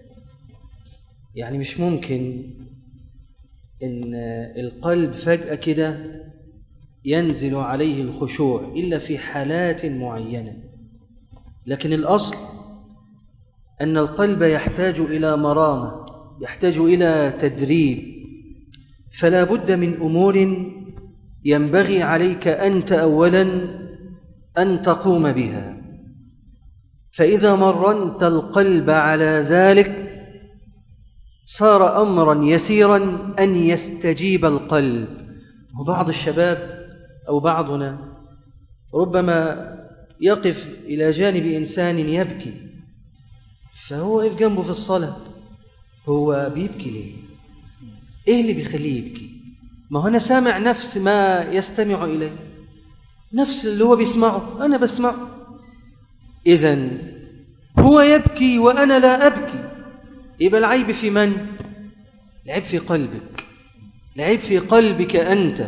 يعني مش ممكن إن القلب فجأة كده ينزل عليه الخشوع إلا في حالات معينة، لكن الأصل أن القلب يحتاج إلى مرامة، يحتاج إلى تدريب. فلا بد من أمور ينبغي عليك أنت أولا أن تقوم بها. فإذا مرنت القلب على ذلك صار أمرا يسيرا أن يستجيب القلب. وبعض الشباب أو بعضنا ربما يقف إلى جانب إنسان يبكي، فهو يقف جنبه في الصلاة، هو بيبكي ليه؟ إيه اللي بيخليه يبكي؟ ما هو أنا سامع نفس ما يستمع إليه، نفس اللي هو بيسمعه أنا بسمعه. إذن هو يبكي وأنا لا أبكي، يبقى العيب في من؟ العيب في قلبك، العيب في قلبك أنت.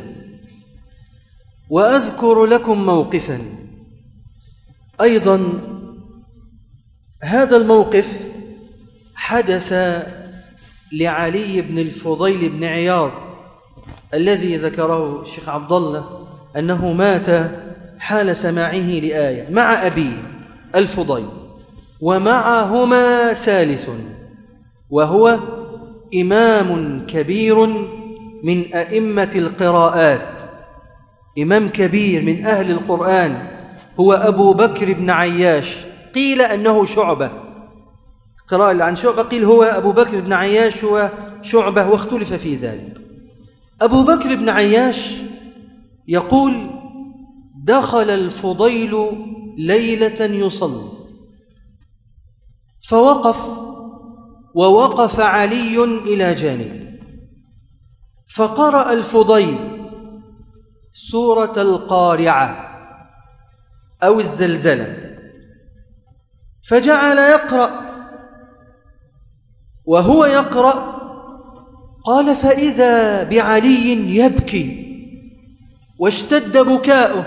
وأذكر لكم موقفا أيضا. هذا الموقف حدث لعلي بن الفضيل بن عياض الذي ذكره الشيخ عبد الله أنه مات حال سماعه لآية مع أبيه الفضيل، ومعهما ثالث وهو إمام كبير من أئمة القراءات، إمام كبير من أهل القرآن، هو أبو بكر بن عياش. قيل أنه شعبة، قراءة عن شعبة قيل هو أبو بكر بن عياش وشعبة، واختلف في ذلك. أبو بكر بن عياش يقول: دخل الفضيل ليلة يصلي فوقف، ووقف علي إلى جانبه، فقرأ الفضيل سورة القارعة أو الزلزلة، فجعل يقرأ. وهو يقرأ قال: فإذا بعلي يبكي واشتد بكاؤه،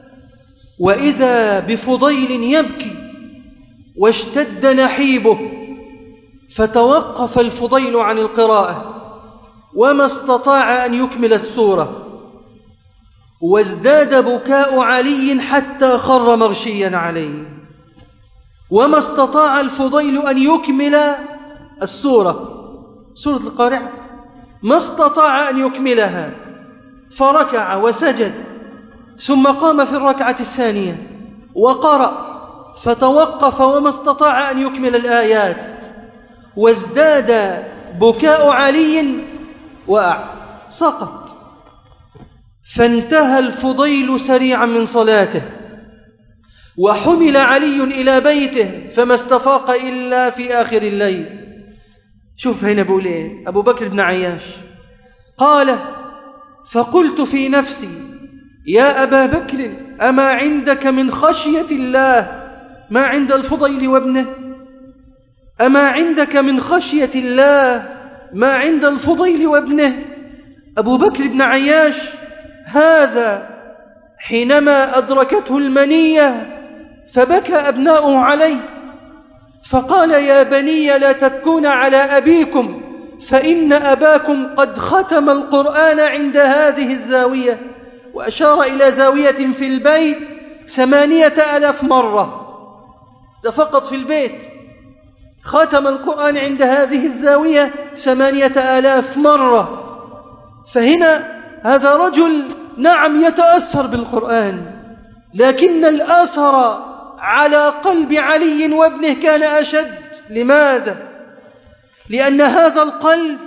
وإذا بفضيل يبكي واشتد نحيبه، فتوقف الفضيل عن القراءة وما استطاع أن يكمل السورة، وازداد بكاء علي حتى خر مغشيا عليه، وما استطاع الفضيل أن يكمل السورة، سورة القارعة، ما استطاع أن يكملها، فركع وسجد، ثم قام في الركعة الثانية وقرأ، فتوقف وما استطاع أن يكمل الآيات، وازداد بكاء علي، وقع سقط. فانتهى الفضيل سريعا من صلاته، وحمل علي إلى بيته فما استفاق إلا في آخر الليل. شوف هنا بقول إيه أبو بكر بن عياش، قال: فقلت في نفسي يا أبا بكر أما عندك من خشية الله ما عند الفضيل وابنه؟ أما عندك من خشية الله ما عند الفضيل وابنه؟ أبو بكر بن عياش هذا حينما أدركته المنية فبكى أبناؤه عليه فقال يا بني لا تبكون على أبيكم فإن أباكم قد ختم القرآن عند هذه الزاوية، وأشار إلى زاوية في البيت 8,000 مرة، ده فقط في البيت. ختم القرآن عند هذه الزاوية 8,000 مرة. فهنا هذا رجل نعم يتأثر بالقرآن، لكن الأثر على قلب علي وابنه كان أشد. لماذا؟ لأن هذا القلب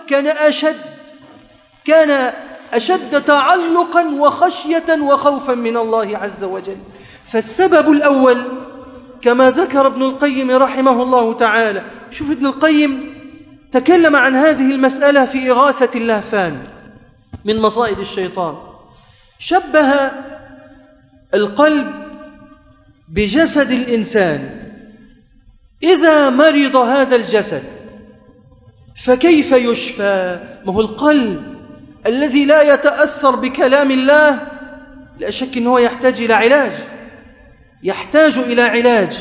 كان أشد تعلقا وخشية وخوفا من الله عز وجل. فالسبب الأول كما ذكر ابن القيم رحمه الله تعالى، شوف ابن القيم تكلم عن هذه المسألة في إغاثة اللهفان من مصائد الشيطان. شبه القلب بجسد الإنسان، إذا مرض هذا الجسد فكيف يشفى؟ ما هو القلب الذي لا يتأثر بكلام الله لا شك أنه يحتاج إلى علاج.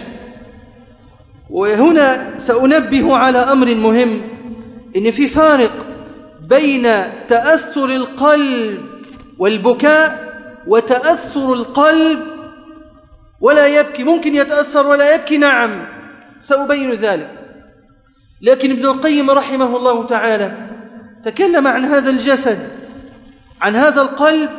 وهنا سأنبه على أمر مهم، إن في فارق بين تأثر القلب والبكاء وتأثر القلب ولا يبكي. ممكن يتأثر ولا يبكي، نعم سأبين ذلك. لكن ابن القيم رحمه الله تعالى تكلم عن هذا الجسد، عن هذا القلب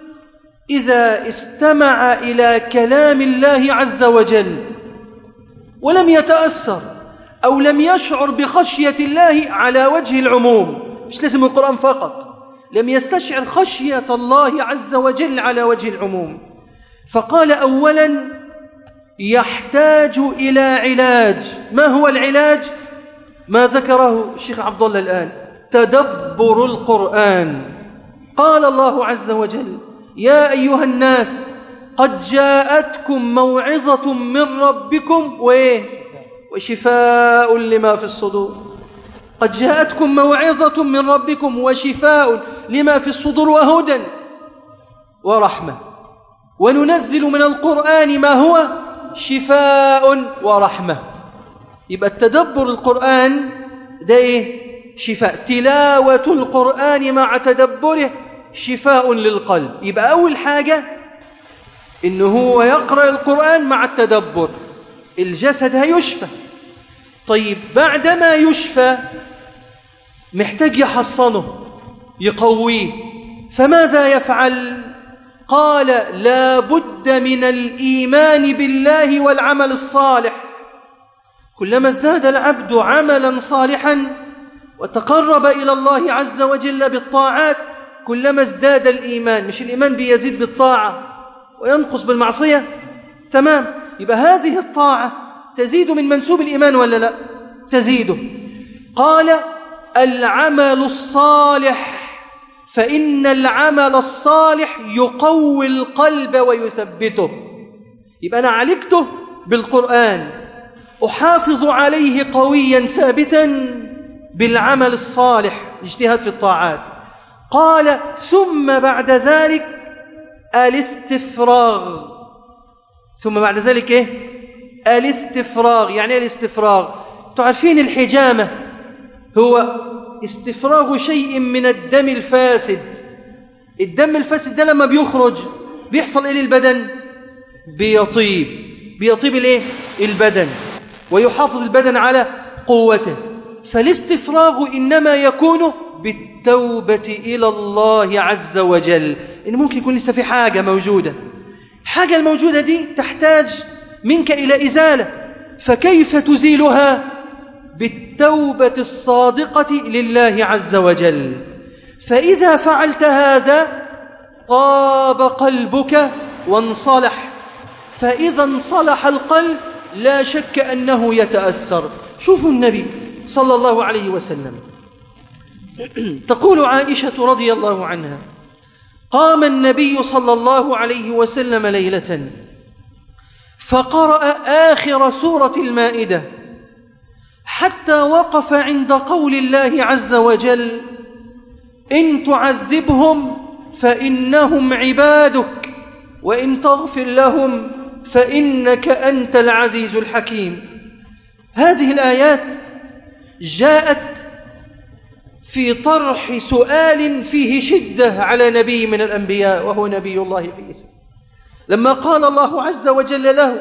إذا استمع إلى كلام الله عز وجل ولم يتأثر أو لم يشعر بخشية الله على وجه العموم، مش لازم القرآن فقط، لم يستشعر خشية الله عز وجل على وجه العموم، فقال أولا يحتاج إلى علاج. ما هو العلاج؟ ما ذكره الشيخ عبد الله الآن، تدبر القرآن. قال الله عز وجل يا أيها الناس قد جاءتكم موعظة من ربكم وشفاء لما في الصدور. قد جاءتكم موعظة من ربكم وشفاء لما في الصدور وهدى ورحمة، وننزل من القرآن ما هو شفاء ورحمة. يبقى التدبر القرآن ده شفاء، تلاوة القرآن مع تدبره شفاء للقلب. يبقى أول حاجة إنه هو يقرأ القرآن مع التدبر، الجسد هيشفى. طيب بعدما يشفى محتاج يحصنه يقويه، فماذا يفعل؟ قال لا بد من الإيمان بالله والعمل الصالح. كلما ازداد العبد عملا صالحا وتقرب إلى الله عز وجل بالطاعات كلما ازداد الإيمان. مش الإيمان بيزيد بالطاعة وينقص بالمعصية؟ تمام. يبقى هذه الطاعة تزيد من منسوب الإيمان ولا لا؟ تزيده. قال العمل الصالح، فإن العمل الصالح يقوي القلب ويثبته. يبقى أنا عالجته بالقرآن، أحافظ عليه قويا ثابتا بالعمل الصالح، الاجتهاد في الطاعات. قال ثم بعد ذلك الاستفراغ. ثم بعد ذلك الاستفراغ. يعني ايه الاستفراغ؟ تعرفين الحجامة هو استفراغ شيء من الدم الفاسد. الدم الفاسد ده لما بيخرج بيحصل ايه للبدن؟ بيطيب الايه؟ البدن، ويحافظ البدن على قوته. فالاستفراغ إنما يكون بالتوبة إلى الله عز وجل. إن ممكن يكون لسه في حاجة موجودة، حاجة الموجودة دي تحتاج منك إلى إزالة، فكيف تزيلها؟ بالتوبة الصادقة لله عز وجل. فإذا فعلت هذا طاب قلبك وانصلح، فإذا انصلح القلب لا شك أنه يتأثر. شوفوا النبي صلى الله عليه وسلم، تقول عائشة رضي الله عنها قام النبي صلى الله عليه وسلم ليلة فقرأ آخر سورة المائدة حتى وقف عند قول الله عز وجل: إن تعذبهم فإنهم عبادك وإن تغفر لهم فإنك أنت العزيز الحكيم. هذه الآيات جاءت في طرح سؤال فيه شدة على نبي من الأنبياء وهو نبي الله عيسى، لما قال الله عز وجل له: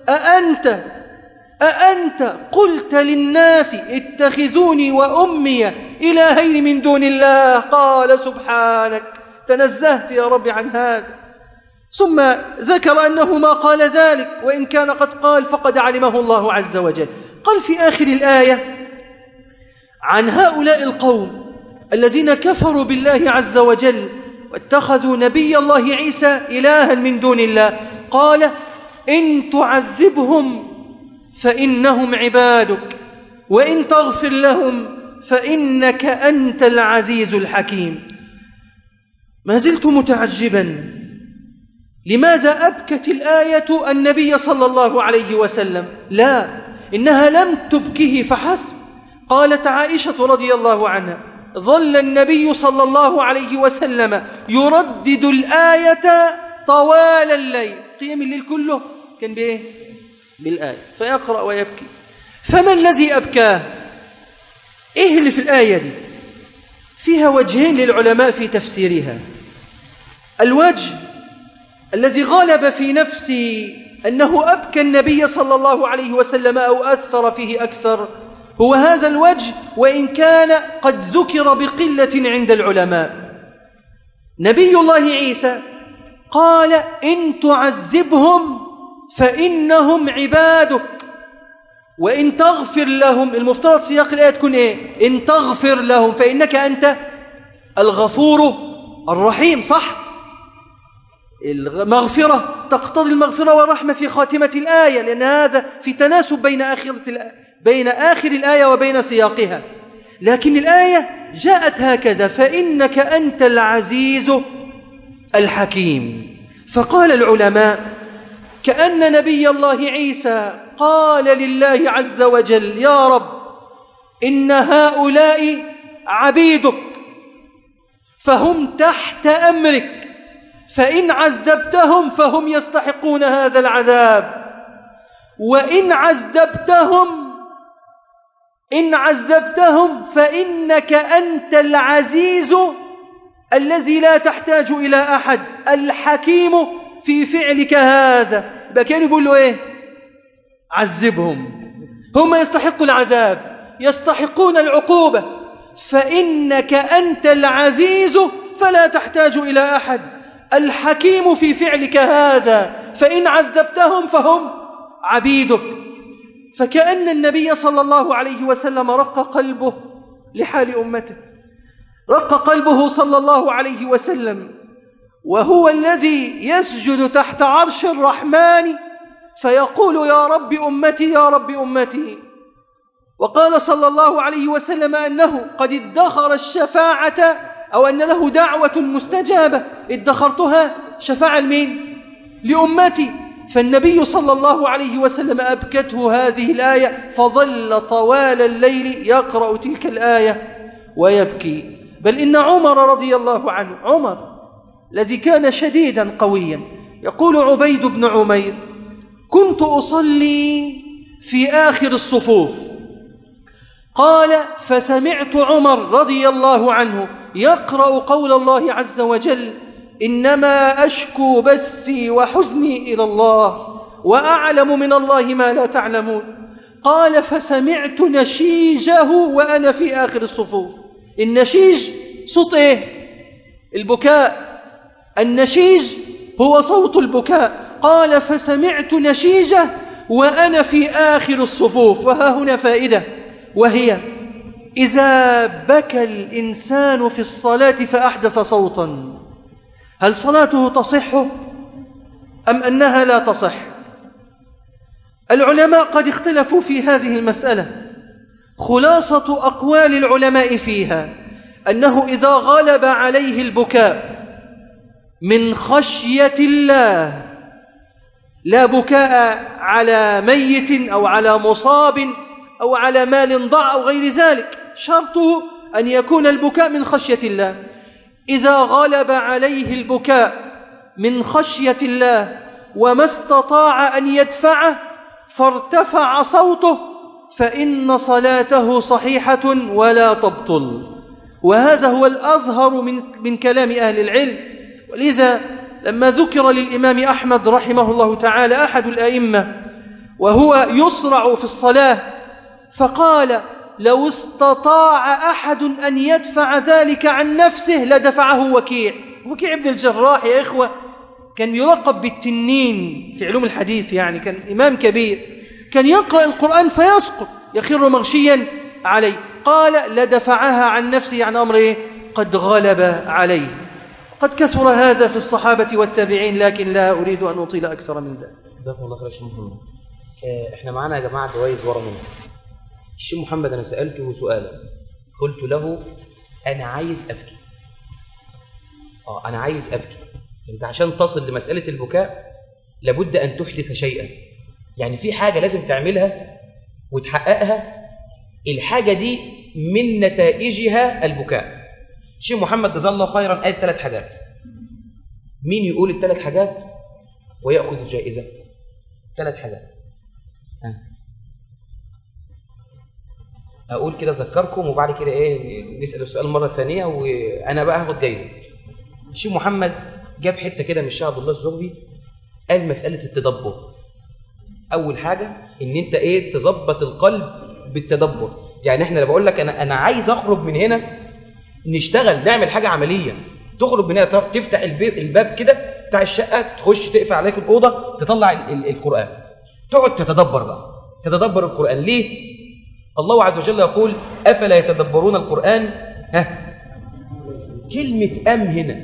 أأنت قلت للناس اتخذوني وأمي إلهين من دون الله؟ قال: سبحانك، تنزهت يا رب عن هذا. ثم ذكر أنه ما قال ذلك، وإن كان قد قال فقد علمه الله عز وجل. قال في آخر الآية عن هؤلاء القوم الذين كفروا بالله عز وجل واتخذوا نبي الله عيسى إلها من دون الله، قال: إن تعذبهم فإنهم عبادك وإن تغفر لهم فإنك أنت العزيز الحكيم. ما زلت متعجبا لماذا أبكت الآية النبي صلى الله عليه وسلم؟ لا، إنها لم تبكه فحسب. قالت عائشة رضي الله عنها: ظل النبي صلى الله عليه وسلم يردد الآية طوال الليل، قيام الليل كله كان بإيه؟ بالآية، فيقرأ ويبكي. فما الذي أبكاه؟ إيه اللي في الآية دي؟ فيها وجهين للعلماء في تفسيرها. الوجه الذي غلب في نفسي أنه أبكى النبي صلى الله عليه وسلم أو أثر فيه أكثر هو هذا الوجه، وإن كان قد ذكر بقلة عند العلماء. نبي الله عيسى قال: إن تعذبهم فإنهم عبادك وإن تغفر لهم. المفترض سياق الآية تكون إيه؟ إن تغفر لهم فإنك أنت الغفور الرحيم، صح؟ المغفرة تقتضي المغفرة والرحمة في خاتمة الآية، لأن هذا في تناسب بين آخر الآية وبين سياقها. لكن الآية جاءت هكذا: فإنك أنت العزيز الحكيم. فقال العلماء: كأن نبي الله عيسى قال لله عز وجل: يا رب، إن هؤلاء عبيدك فهم تحت أمرك، فإن عذبتهم فهم يستحقون هذا العذاب، وإن عذبتهم فإنك أنت العزيز الذي لا تحتاج إلى أحد، الحكيم في فعلك هذا. كانوا يقولوا إيه؟ عذبهم، هم يستحقوا العذاب، يستحقون العقوبة، فإنك أنت العزيز فلا تحتاج إلى أحد، الحكيم في فعلك هذا، فإن عذبتهم فهم عبيدك. فكأن النبي صلى الله عليه وسلم رق قلبه لحال أمته، رق قلبه صلى الله عليه وسلم، وهو الذي يسجد تحت عرش الرحمن فيقول: يا رب أمتي، يا رب أمتي. وقال صلى الله عليه وسلم أنه قد ادخر الشفاعة، أو أن له دعوة مستجابة ادخرتها شفاعة لمين؟ لأمتي. فالنبي صلى الله عليه وسلم أبكته هذه الآية، فظل طوال الليل يقرأ تلك الآية ويبكي. بل إن عمر رضي الله عنه، عمر الذي كان شديدا قويا، يقول عبيد بن عمير: كنت أصلي في آخر الصفوف، قال: فسمعت عمر رضي الله عنه يقرأ قول الله عز وجل: إنما أشكو بثي وحزني إلى الله وأعلم من الله ما لا تعلمون. قال: فسمعت نشيجه وأنا في آخر الصفوف. النشيج صوت إيه؟ البكاء. النشيج هو صوت البكاء. قال: فسمعت نشيجه وأنا في آخر الصفوف. وها هنا فائدة، وهي: إذا بكى الإنسان في الصلاة فأحدث صوتا، هل صلاته تصح أم أنها لا تصح؟ العلماء قد اختلفوا في هذه المسألة. خلاصة أقوال العلماء فيها أنه إذا غلب عليه البكاء من خشية الله، لا بكاء على ميت أو على مصاب أو على مال ضاع أو غير ذلك، شرطه أن يكون البكاء من خشية الله. إذا غلب عليه البكاء من خشية الله وما استطاع أن يدفعه فارتفع صوته فإن صلاته صحيحة ولا تبطل، وهذا هو الأظهر من كلام أهل العلم. ولذا لما ذكر للإمام أحمد رحمه الله تعالى أحد الأئمة وهو يصرع في الصلاة فقال: لو استطاع أحد أن يدفع ذلك عن نفسه لدفعه وكيع. وكيع بن الجراح يا إخوة كان يلقب بالتنين في علوم الحديث، يعني كان إمام كبير، كان يقرأ القرآن فيسقط يخر مغشيا عليه. قال: لدفعها عن نفسه، يعني أمر إيه؟ قد غلب عليه. قد كثر هذا في الصحابة والتابعين، لكن لا أريد أن أطيل أكثر من ذلك. جزاكم الله خير يا شيخ محمد. احنا معانا يا جماعة جوائز ورا منه. الشيخ محمد أنا سألته سؤالا، قلت له أنا عايز أبكي. أنا عايز أبكي. أنت عشان تصل لمسألة البكاء لابد أن تحدث شيئا، يعني في حاجة لازم تعملها وتحققها، الحاجة دي من نتائجها البكاء. الشيخ محمد جزاه الله خيرا قال 3 حاجات. مين يقول ال3 حاجات ويأخذ الجائزة؟ 3 حاجات. أقول كده أذكركم وبعد كده نسأل السؤال مرة ثانية وأنا بقى هاخد جائزة. الشيخ محمد جاب حتة كده من الشيخ عبد الله الزغبي، قال مسألة التدبر. أول حاجة إن أنت تظبط القلب بالتدبر. يعني إحنا بقول لك أنا عايز أخرج من هنا، نشتغل نعمل حاجة عملية. تخرج من هنا تفتح الباب كده بتاع الشقة، تخش تقفل عليك الأوضة، تطلع القرآن، تقعد تتدبر بقى، تتدبر القرآن. ليه؟ الله عز وجل يقول: أفلا يتدبرون القرآن؟ كلمة أم هنا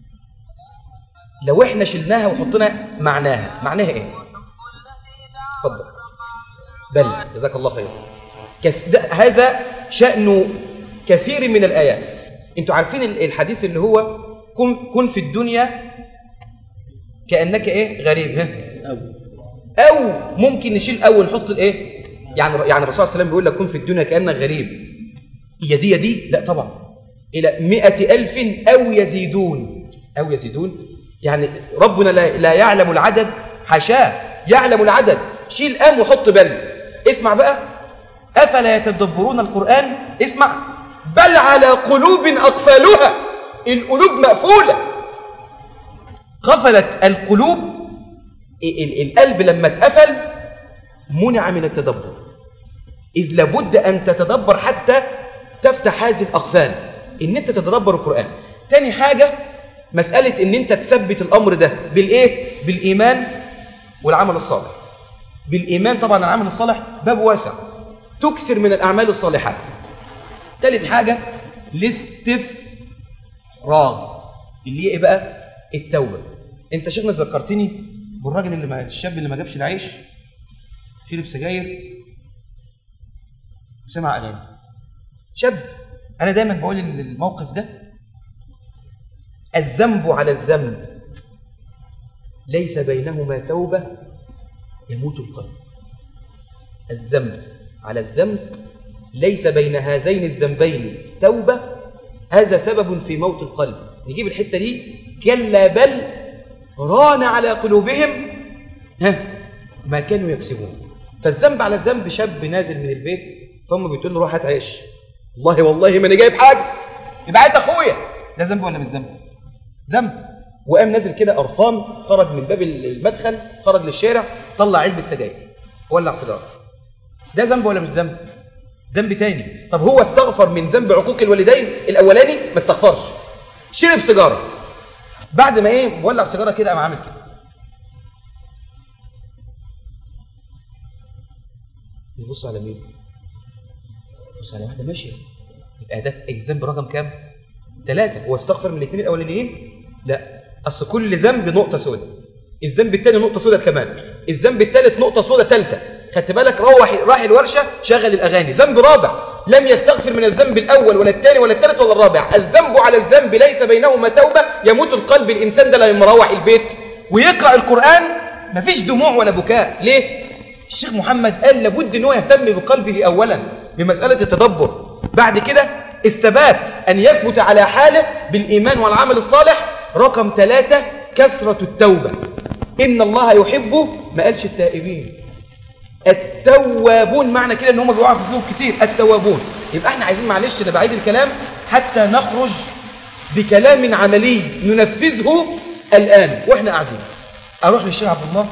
لو إحنا شلناها وحطنا معناها إيه؟ اتفضل. بل جزاك الله خير. هذا شأن كثير من الآيات. أنتوا عارفين الحديث اللي هو كن في الدنيا كأنك غريب. أو ممكن نشيل أو نحط يعني الرسول صلى الله عليه وسلم بيقول لك كن في الدنيا كأنك غريب. هي دي لا طبعا، إلى 100,000 أو يزيدون. أو يزيدون يعني ربنا لا يعلم العدد، حاشاه، يعلم العدد. شيل أم وحط بل. اسمع بقى: أفلا يتدبرون القرآن؟ اسمع: بل على قلوب أقفالها. القلوب مقفولة، قفلت القلوب. القلب لما اتقفل منع من التدبر، إذ لابد أن تتدبر حتى تفتح هذه الأقفال، إن أنت تتدبر القرآن. تاني حاجة مسألة إن أنت تثبت الأمر ده بالإيمان والعمل الصالح. بالإيمان طبعا العمل الصالح باب واسع، تكثر من الأعمال الصالحات. ثالث حاجة الاستفراغ، اللي هي بقى التوبة. أنت شيخنا ذكرتني بالراجل الشاب اللي ما جابش العيش، شرب سجاير وسمع أغاني. شاب. أنا دايما بقول الموقف ده: الذنب على الذنب ليس بينهما توبة يموت القلب. الذنب على الذنب ليس بين هذين الذنبين توبة، هذا سبب في موت القلب. نجيب الحتة دي: كلا بل ران على قلوبهم ما كانوا يكسبون. فالذنب على الذنب، شاب نازل من البيت فهم بتقول له روح هات عيش، والله ما انا جايب حاجه، يبقى هات اخويا. ده ذنب ولا مش ذنب؟ ذنب. وقام نازل كده قرفان، خرج من باب المدخل، خرج للشارع، طلع علبه سجاير، ولع سيجاره. ده ذنب ولا مش ذنب؟ ذنب تاني. طب هو استغفر من ذنب عقوق الوالدين الاولاني؟ ما استغفرش، شرب سيجاره. بعد ما ولع سيجاره كده قام عامل كده، يبص على مين؟ يبص على واحده ماشيه. يبقى ده الذنب رقم كام؟ 3. هو استغفر من الاثنين الاولانيين؟ لا، اصل كل ذنب نقطه سوداء، الذنب الثاني نقطه سوداء كمان، الذنب الثالث نقطه سوداء ثالثه. خدت بالك؟ راح الورشه شغل الاغاني، ذنب رابع. لم يستغفر من الذنب الأول ولا الثاني ولا الثالث ولا الرابع، الذنب على الذنب ليس بينهما توبة، يموت القلب الإنسان ده لما يروح البيت ويقرأ القرآن مفيش دموع ولا بكاء. ليه؟ الشيخ محمد قال لابد أنه يهتم بقلبه أولا بمسألة التدبر، بعد كده الثبات أن يثبت على حاله بالإيمان والعمل الصالح. رقم 3 كثرة التوبة، إن الله يحب، ما قالش التائبين، التوابون، معنى كده ان هم بيقعوا في ذنوب كتير، التوابون. يبقى احنا عايزين، معلش انا بعيد الكلام حتى نخرج بكلام عملي ننفذه الان واحنا قاعدين. اروح للشيخ عبد الله.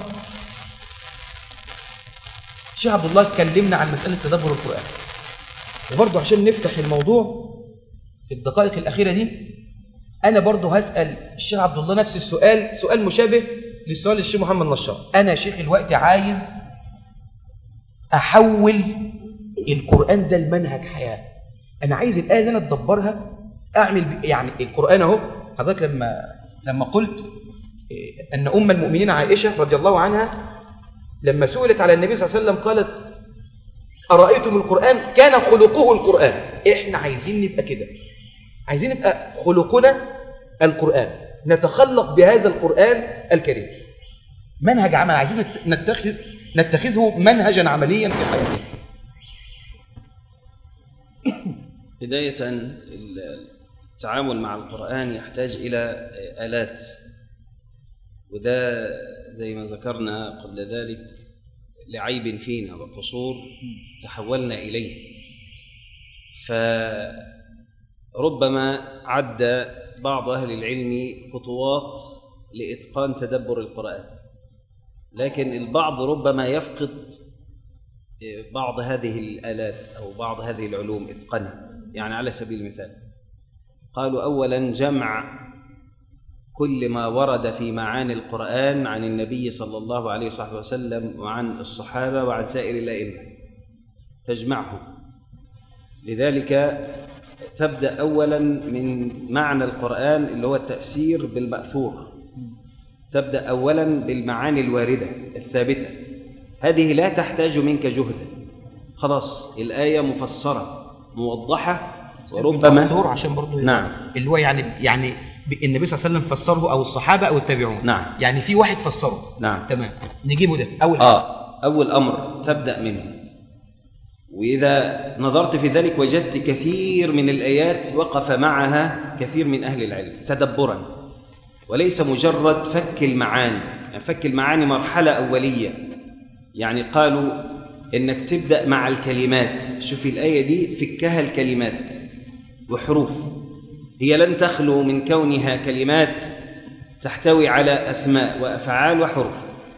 الشيخ عبد الله اتكلمنا عن مساله تدبر القران، وبرضه عشان نفتح الموضوع في الدقائق الاخيره دي انا برضه هسال الشيخ عبد الله نفس السؤال، سؤال مشابه للسؤال للشيخ محمد نشار. انا شيخ الوقت عايز أحول القرآن ده لمنهج حياة، أنا عايز الآية اللي أنا أتدبرها أعمل يعني القرآن أهو. حضرتك لما قلت أن أم المؤمنين عائشة رضي الله عنها لما سئلت على النبي صلى الله عليه وسلم قالت أرأيتم القرآن كان خلقه القرآن. إحنا عايزين نبقى كده، عايزين نبقى خلقنا القرآن، نتخلق بهذا القرآن الكريم منهج عمل، عايزين نتخذه منهجا عمليا في حياتنا. بداية التعامل مع القرآن يحتاج إلى آلات، وده زي ما ذكرنا قبل ذلك لعيب فينا وقصور تحولنا إليه. فربما عد بعض أهل العلم خطوات لإتقان تدبر القرآن، لكن البعض ربما يفقد بعض هذه الآلات أو بعض هذه العلوم إتقانها. يعني على سبيل المثال قالوا أولا جمع كل ما ورد في معاني القرآن عن النبي صلى الله عليه وسلم وعن الصحابة وعن سائر الأئمة، تجمعهم. لذلك تبدأ أولا من معنى القرآن اللي هو التفسير بالمأثور، تبدأ أولا بالمعاني الواردة الثابتة، هذه لا تحتاج منك جهدا، خلاص الآية مفسرة موضحة. وربما مأثور عشان برضو نعم اللي هو يعني النبي صلى الله عليه وسلم فسره أو الصحابة أو التابعون، نعم، يعني في واحد فسره، نعم، تمام، نجيبه ده أول أمر تبدأ منه. وإذا نظرت في ذلك وجدت كثير من الآيات وقف معها كثير من أهل العلم تدبرا، وليس مجرد فك المعاني. يعني فك المعاني مرحلة أولية، يعني قالوا إنك تبدأ مع الكلمات. شوف الآية دي فكها الكلمات وحروف، هي لن تخلو من كونها كلمات تحتوي على أسماء وأفعال وحروف.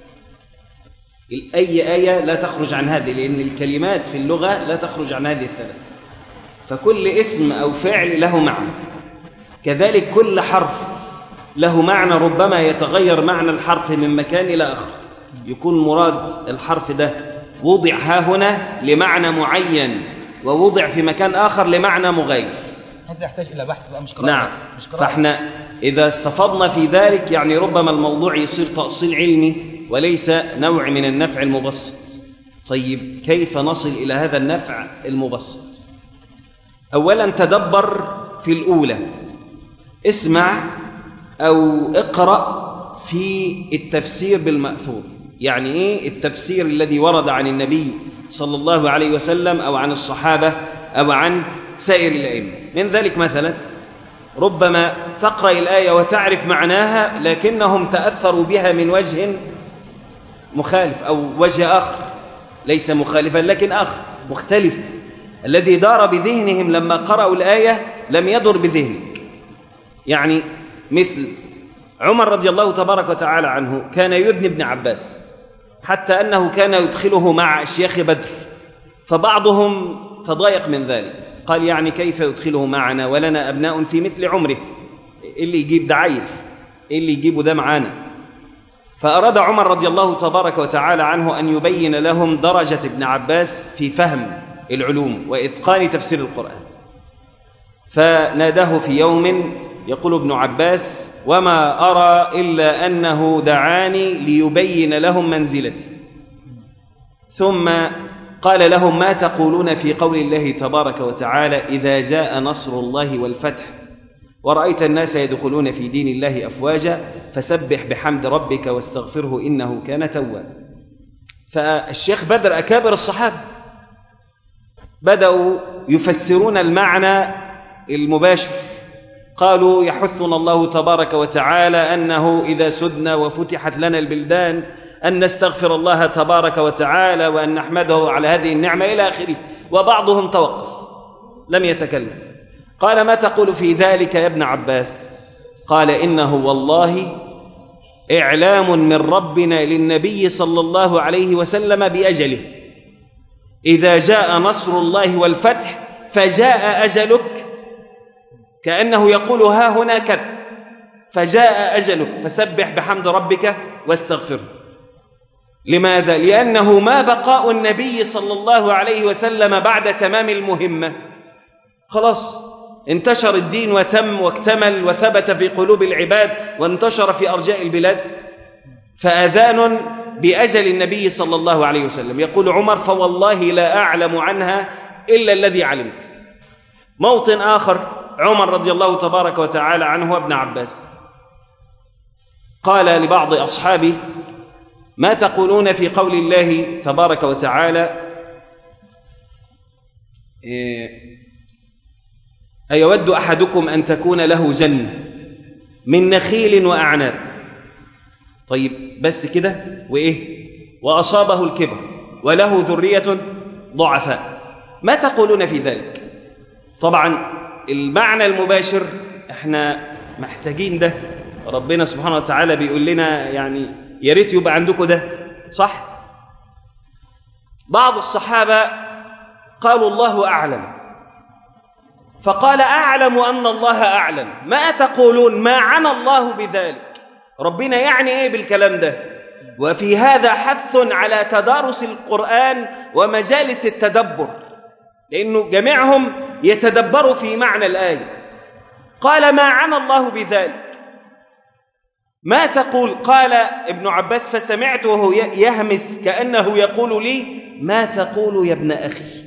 أي آية لا تخرج عن هذه، لأن الكلمات في اللغة لا تخرج عن هذه الثلاث، فكل اسم أو فعل له معنى، كذلك كل حرف له معنى، ربما يتغير معنى الحرف من مكان إلى آخر، يكون مراد الحرف ده وضع ها هنا لمعنى معين ووضع في مكان آخر لمعنى مغاير. هذا يحتاج إلى بحث بقى، مش قراءة. نعم، مش قراءة. فإحنا إذا استفضنا في ذلك يعني ربما الموضوع يصير تأصيل علمي وليس نوع من النفع المبسط. طيب كيف نصل إلى هذا النفع المبسط؟ أولا تدبر في الأولى، اسمع أو اقرأ في التفسير بالمأثور. يعني إيه التفسير الذي ورد عن النبي صلى الله عليه وسلم أو عن الصحابة أو عن سائر الأئمة؟ من ذلك مثلا ربما تقرأ الآية وتعرف معناها لكنهم تأثروا بها من وجه مخالف أو وجه آخر، ليس مخالفا لكن آخر مختلف. الذي دار بذهنهم لما قرأوا الآية لم يدر بذهنك. يعني مثل عمر رضي الله تبارك وتعالى عنه كان يدني ابن عباس حتى أنه كان يدخله مع أشياخ بدر، فبعضهم تضايق من ذلك، قال يعني كيف يدخله معنا ولنا أبناء في مثل عمره، اللي يجيب ده عيل، اللي يجيبه ده معانا. فأراد عمر رضي الله تبارك وتعالى عنه أن يبين لهم درجة ابن عباس في فهم العلوم وإتقان تفسير القرآن، فناداه في يوم يقول ابن عباس وما أرى إلا أنه دعاني ليبين لهم منزلتي. ثم قال لهم: ما تقولون في قول الله تبارك وتعالى: إذا جاء نصر الله والفتح ورأيت الناس يدخلون في دين الله أفواجا فسبح بحمد ربك واستغفره إنه كان توابا. فالشيخ بدر أكابر الصحابة بدأوا يفسرون المعنى المباشر. قالوا: يحثنا الله تبارك وتعالى أنه إذا سدنا وفتحت لنا البلدان أن نستغفر الله تبارك وتعالى وأن نحمده على هذه النعمة إلى آخره. وبعضهم توقف لم يتكلم. قال: ما تقول في ذلك يا ابن عباس؟ قال: إنه والله إعلام من ربنا للنبي صلى الله عليه وسلم بأجله. إذا جاء نصر الله والفتح فجاء أجلك، كأنه يقول ها هنا كذا، فجاء أجلك فسبح بحمد ربك واستغفره. لماذا؟ لأنه ما بقاء النبي صلى الله عليه وسلم بعد تمام المهمة. خلاص انتشر الدين وتم واكتمل وثبت في قلوب العباد وانتشر في أرجاء البلاد، فأذان بأجل النبي صلى الله عليه وسلم. يقول عمر: فوالله لا أعلم عنها إلا الذي علمت. موطن آخر عمر رضي الله تبارك وتعالى عنه وابن عباس قال لبعض أصحابه: ما تقولون في قول الله تبارك وتعالى: أيود أحدكم أن تكون له جنة من نخيل وأعناب؟ طيب بس كده وإيه؟ وأصابه الكبر وله ذرية ضعفاء، ما تقولون في ذلك؟ طبعا المعنى المباشر احنا محتاجين ده. ربنا سبحانه وتعالى بيقول لنا يعني يا ريت يبقى عندكم ده، صح؟ بعض الصحابة قالوا: الله أعلم. فقال: أعلم أن الله أعلم. ما تقولون؟ ما عنى الله بذلك. ربنا يعني إيه بالكلام ده؟ وفي هذا حث على تدارس القرآن ومجالس التدبر، لأنه جميعهم يتدبروا في معنى الآية. قال: ما عنى الله بذلك. ما تقول؟ قال ابن عباس: فسمعته وهو يهمس كأنه يقول لي: ما تقول يا ابن أخي؟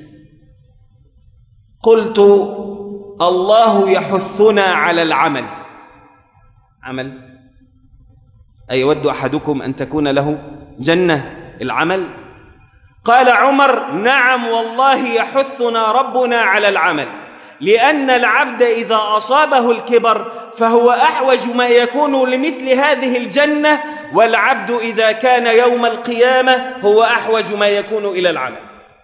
قلت: الله يحثنا على العمل. عمل؟ أيود أحدكم أن تكون له جنة؟ العمل؟ قال عمر: نعم والله يحثنا ربنا على العمل، لأن العبد إذا أصابه الكبر فهو أحوج ما يكون لمثل هذه الجنة، والعبد إذا كان يوم القيامة هو أحوج ما يكون إلى العمل.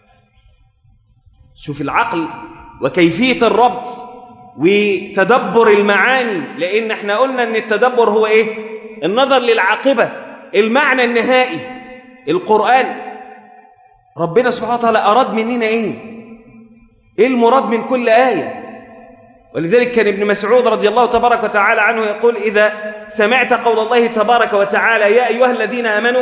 شوف العقل وكيفية الربط وتدبر المعاني، لأن احنا قلنا أن التدبر هو إيه؟ النظر للعاقبة، المعنى النهائي. القرآن ربنا سبحانه وتعالى أراد مننا إيه المراد من كل آية. ولذلك كان ابن مسعود رضي الله تبارك وتعالى عنه يقول: إذا سمعت قول الله تبارك وتعالى يا أيها الذين آمنوا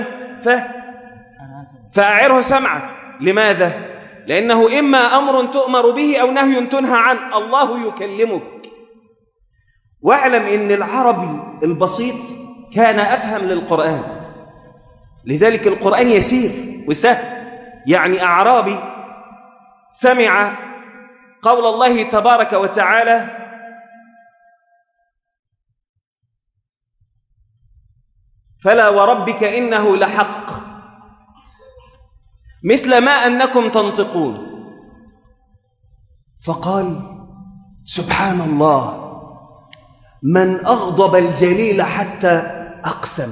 فأعره سمعك. لماذا؟ لأنه إما أمر تؤمر به أو نهي تنهى عنه، الله يكلمك. واعلم إن العربي البسيط كان أفهم للقرآن، لذلك القرآن يسير وسهل. يعني أعرابي سمع قول الله تبارك وتعالى: فلا وربك إنه لحق مثل ما أنكم تنطقون، فقال: سبحان الله، من أغضب الجليل حتى أقسم.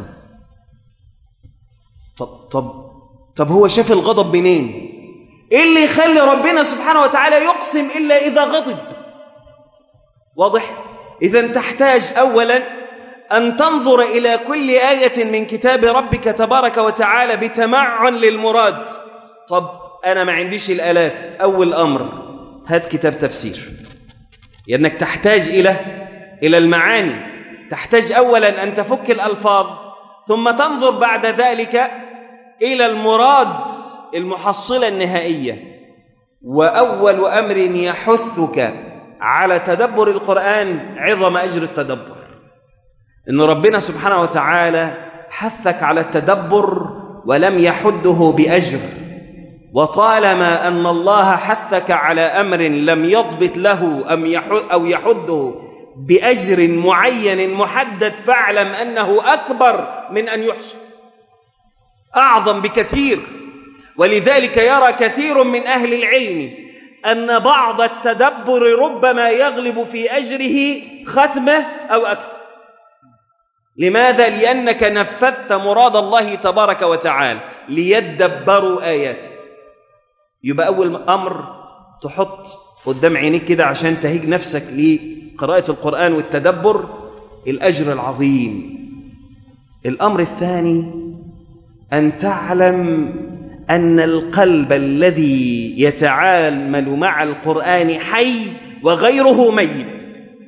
طب هو شاف الغضب منين؟ إيه اللي يخلي ربنا سبحانه وتعالى يقسم إلا إذا غضب؟ واضح؟ إذن تحتاج أولا أن تنظر إلى كل آية من كتاب ربك تبارك وتعالى بتمعن للمراد. طب أنا ما عنديش الآلات، أول أمر هات كتاب تفسير، لأنك يعني تحتاج إلى المعاني. تحتاج أولا أن تفك الألفاظ، ثم تنظر بعد ذلك إلى المراد، المحصلة النهائية. وأول أمر يحثك على تدبر القرآن عظم أجر التدبر، إن ربنا سبحانه وتعالى حثك على التدبر ولم يحده بأجر، وطالما أن الله حثك على أمر لم يضبط له أو يحده بأجر معين محدد، فاعلم أنه أكبر من أن يحصى، أعظم بكثير. ولذلك يرى كثير من أهل العلم أن بعض التدبر ربما يغلب في أجره ختمة أو أكثر. لماذا؟ لأنك نفذت مراد الله تبارك وتعالى ليدبروا آياته. يبقى أول أمر تحط قدام عينيك كده عشان تهيج نفسك لقراءة القرآن والتدبر الأجر العظيم. الأمر الثاني أن تعلم أن القلب الذي يتعامل مع القرآن حي وغيره ميت،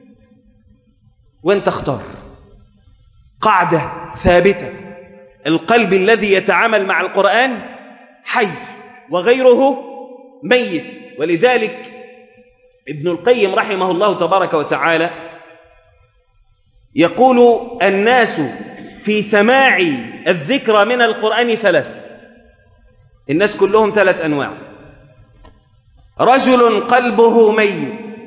وأنت اختار قاعدة ثابتة: القلب الذي يتعامل مع القرآن حي وغيره ميت. ولذلك ابن القيم رحمه الله تبارك وتعالى يقول: الناس في سماع الذكر من القرآن ثلاث. الناس كلهم ثلاث أنواع: رجل قلبه ميت،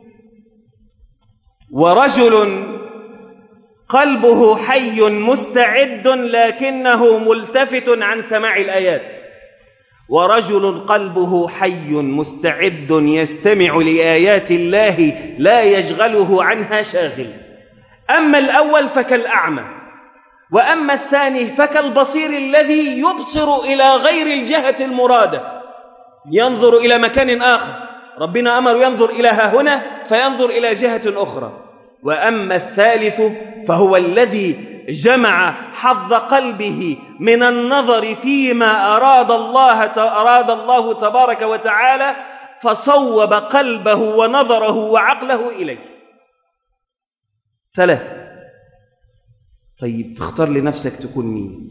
ورجل قلبه حي مستعد لكنه ملتفت عن سماع الآيات، ورجل قلبه حي مستعد يستمع لآيات الله لا يشغله عنها شاغل. أما الأول فكالأعمى، وأما الثاني فكالبصير الذي يبصر إلى غير الجهة المرادة، ينظر إلى مكان آخر، ربنا أمر ينظر إلى ها هنا فينظر إلى جهة أخرى. وأما الثالث فهو الذي جمع حظ قلبه من النظر فيما أراد الله تبارك وتعالى، فصوب قلبه ونظره وعقله إليه. ثلاث. طيب تختار لنفسك تكون مين؟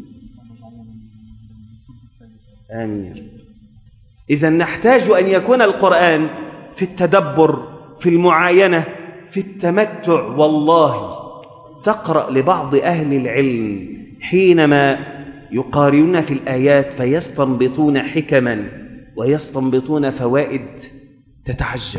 آمين. إذا نحتاج أن يكون القرآن في التدبر، في المعاينة، في التمتع. والله تقرأ لبعض أهل العلم حينما يقارنون في الآيات فيستنبطون حكما ويستنبطون فوائد تتعجب،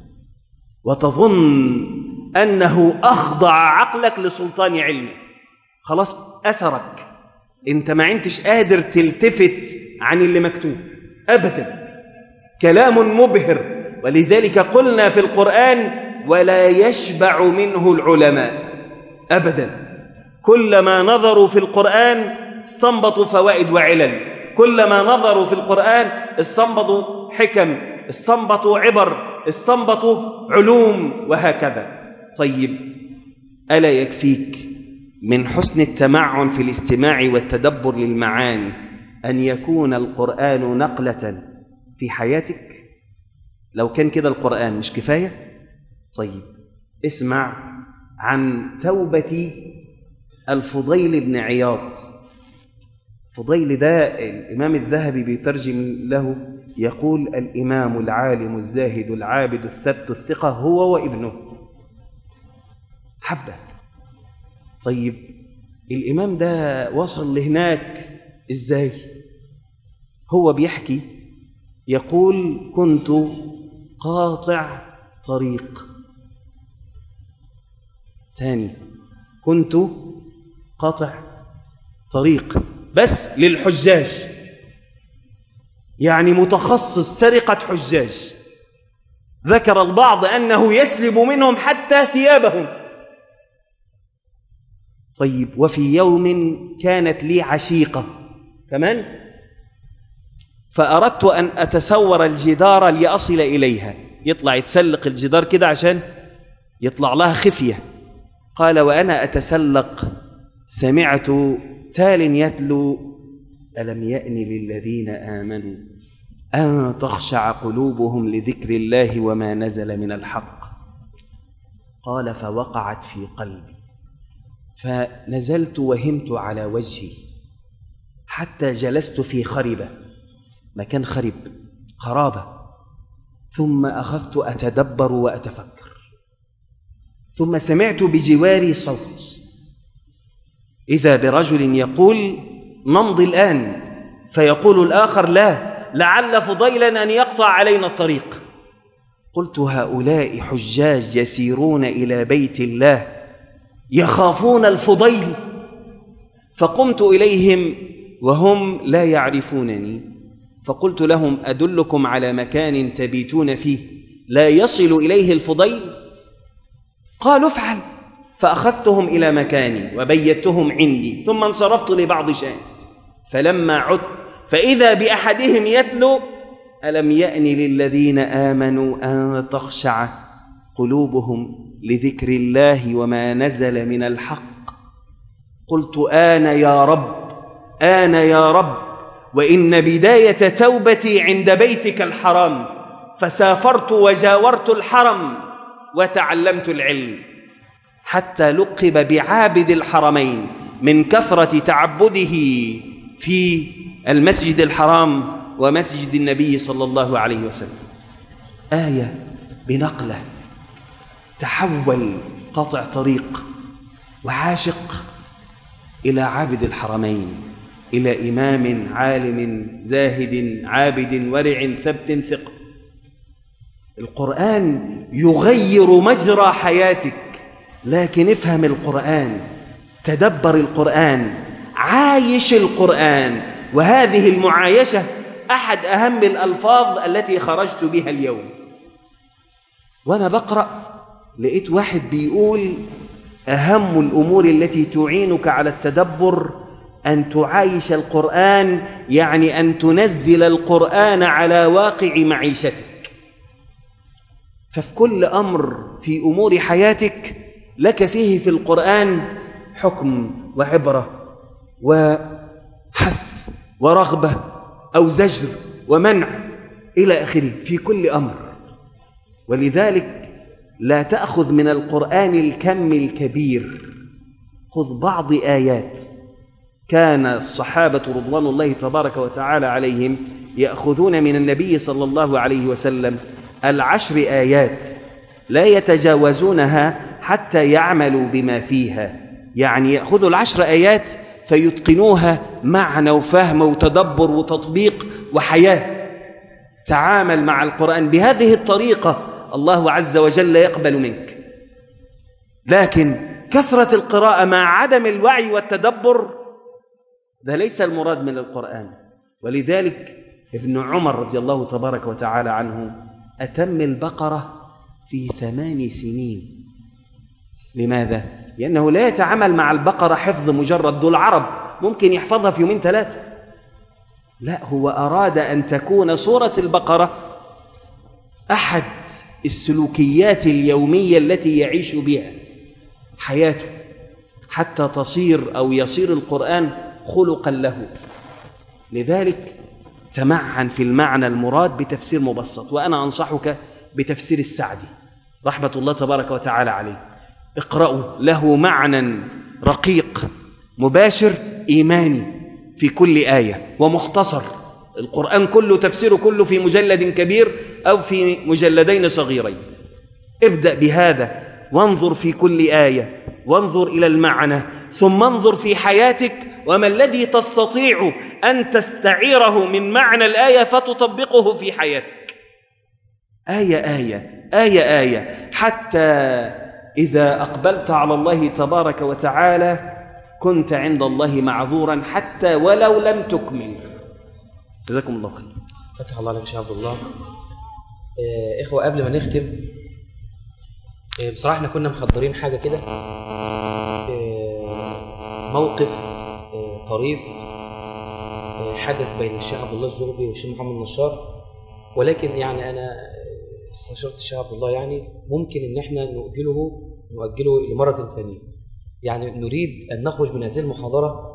وتظن أنه أخضع عقلك لسلطان علمه. خلاص أسرك، أنت ما أنتش قادر تلتفت عن اللي مكتوب أبدا. كلام مبهر. ولذلك قلنا في القرآن: ولا يشبع منه العلماء أبدا. كلما نظروا في القرآن استنبطوا فوائد وعلل، كلما نظروا في القرآن استنبطوا حكم، استنبطوا عبر، استنبطوا علوم، وهكذا. طيب ألا يكفيك من حسن التمعن في الاستماع والتدبر للمعاني أن يكون القرآن نقلة في حياتك؟ لو كان كده القرآن مش كفاية؟ طيب اسمع عن توبة الفضيل بن عياض. فضيل ده الإمام الذهبي بيترجم له، يقول: الإمام العالم الزاهد العابد الثبت الثقة هو وابنه. حبة. طيب الإمام ده وصل لهناك إزاي؟ هو بيحكي يقول: كنت قاطع طريق. تاني، كنت قاطع طريق بس للحجاج، يعني متخصص سرقة حجاج. ذكر البعض أنه يسلب منهم حتى ثيابهم. طيب وفي يوم كانت لي عشيقة كمان، فأردت أن أتسور الجدار لأصل إليها. يطلع يتسلق الجدار كده عشان يطلع لها خفية. قال: وأنا أتسلق سمعت تال يتلو: ألم يأن للذين آمنوا أن تخشع قلوبهم لذكر الله وما نزل من الحق. قال: فوقعت في قلبي، فنزلت وهمت على وجهي حتى جلست في خربة، مكان خرابة، ثم أخذت أتدبر وأتفكر، ثم سمعت بجواري صوت، إذا برجل يقول: نمضي الآن، فيقول الآخر: لا لعل فضيلا أن يقطع علينا الطريق. قلت هؤلاء حجاج يسيرون إلى بيت الله يخافون الفضيل. فقمت إليهم وهم لا يعرفونني، فقلت لهم أدلكم على مكان تبيتون فيه لا يصل إليه الفضيل؟ قالوا افعل. فأخذتهم إلى مكاني وبيتهم عندي، ثم انصرفت لبعض شأن. فلما عدت فإذا بأحدهم يتلو ألم يأن للذين آمنوا أن تخشع قلوبهم لذكر الله وما نزل من الحق. قلت آن يا رب، آن يا رب، وإن بداية توبتي عند بيتك الحرام، فسافرت وجاورت الحرم وتعلمت العلم، حتى لقب بعابد الحرمين من كثرة تعبده في المسجد الحرام ومسجد النبي صلى الله عليه وسلم. آية بنقلة، تحول قاطع طريق وعاشق إلى عابد الحرمين، إلى إمام عالم زاهد عابد ورع ثبت ثق. القرآن يغير مجرى حياتك، لكن افهم القرآن، تدبر القرآن، عايش القرآن. وهذه المعايشة أحد أهم الألفاظ التي خرجت بها اليوم. وأنا بقرأ لقيت واحد بيقول أهم الأمور التي تعينك على التدبر أن تعايش القرآن، يعني أن تنزل القرآن على واقع معيشتك. ففي كل أمر في أمور حياتك لك فيه في القرآن حكم وعبرة وحث ورغبة أو زجر ومنع إلى آخره في كل أمر. ولذلك لا تأخذ من القرآن الكم الكبير، خذ بعض آيات. كان الصحابة رضوان الله تبارك وتعالى عليهم يأخذون من النبي صلى الله عليه وسلم 10 آيات لا يتجاوزونها حتى يعملوا بما فيها، يعني يأخذوا 10 آيات فيتقنوها معنى وفهم وتدبر وتطبيق وحياة. تعامل مع القرآن بهذه الطريقة، الله عز وجل يقبل منك. لكن كثرة القراءة مع عدم الوعي والتدبر ده ليس المراد من القرآن. ولذلك ابن عمر رضي الله تبارك وتعالى عنه أتم البقرة في 8 سنين. لماذا؟ لأنه لا يتعامل مع البقرة حفظ مجرد، دول العرب ممكن يحفظها في 2 3. لا، هو أراد أن تكون سورة البقرة أحد السلوكيات اليومية التي يعيش بها حياته، حتى تصير أو يصير القرآن خلقا له. لذلك تمعن في المعنى المراد بتفسير مبسط. وأنا أنصحك بتفسير السعدي رحمة الله تبارك وتعالى عليه، اقرأوا، له معنى رقيق مباشر إيماني في كل آية ومختصر. القرآن كله تفسيره كله في مجلد كبير أو في مجلدين صغيرين. ابدأ بهذا وانظر في كل آية، وانظر إلى المعنى، ثم انظر في حياتك وما الذي تستطيع أن تستعيره من معنى الآية فتطبقه في حياتك. آية آية آية آية، حتى إذا أقبلت على الله تبارك وتعالى كنت عند الله معذورا حتى ولو لم تكمل. جزاكم الله خير. فتح الله عليك يا شيخ عبد الله. إخوة، قبل ما نختم، بصراحة احنا كنا محضرين حاجة كده، موقف طريف حدث بين الشيخ عبد الله الزغبي والشيخ محمد النشار، ولكن يعني أنا استشرت الشيخ عبد الله، يعني ممكن إن احنا نؤجله لمرة ثانية. يعني نريد أن نخرج من هذه المحاضرة،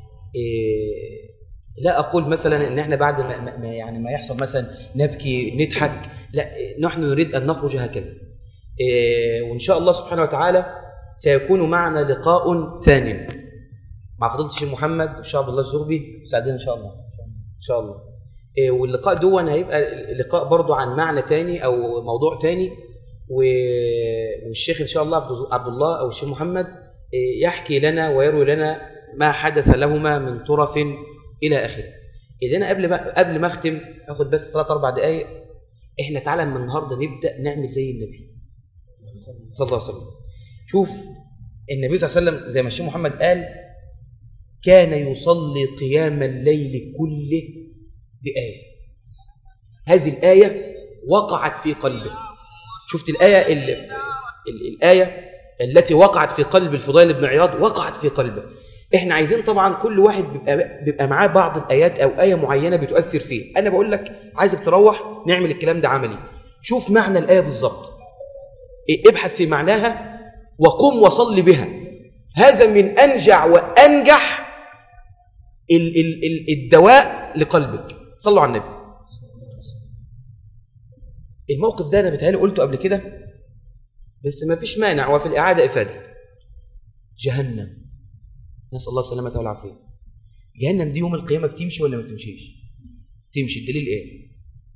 لا أقول مثلا إن احنا بعد ما يحصل مثلا نبكي نضحك، لا، نحن نريد أن نخرج هكذا. وإن شاء الله سبحانه وتعالى سيكون معنا لقاء ثاني مع فضيلة الشيخ محمد والشيخ عبد الله الزغبي، سعدين إن شاء الله إن شاء الله. واللقاء دون هيبقى لقاء برضو عن معنى تاني أو موضوع تاني، والشيخ إن شاء الله عبد الله أو الشيخ محمد يحكي لنا ويروي لنا ما حدث لهما من طرف إلى آخره. اللي انا قبل ما اختم اخد بس 3 4 دقائق. احنا تعالى من النهارده نبدا نعمل زي النبي صلى الله عليه وسلم. شوف النبي صلى الله عليه وسلم زي ما الشيخ محمد قال كان يصلي قيام الليل كله بآية. هذه الآية وقعت في قلبه. شفت الآية الآية التي وقعت في قلب الفضيل بن عياض وقعت في قلبه. احنا عايزين طبعا كل واحد بيبقى معاه بعض الآيات أو آية معينة بتؤثر فيه. أنا بقول لك عايزك تروح نعمل الكلام ده عملي. شوف معنى الآية بالظبط، ابحث في معناها وقم وصل بها. هذا من أنجع وأنجح الدواء لقلبك. صلوا على النبي. الموقف ده أنا بتهيألي قلته قبل كده بس ما فيش مانع وفي الإعادة إفادة. جهنم، نسأل الله السلامة والعافية. جهنم دي يوم القيامة بتمشي ولا ما بتمشيش؟ تمشي. الدليل إيه؟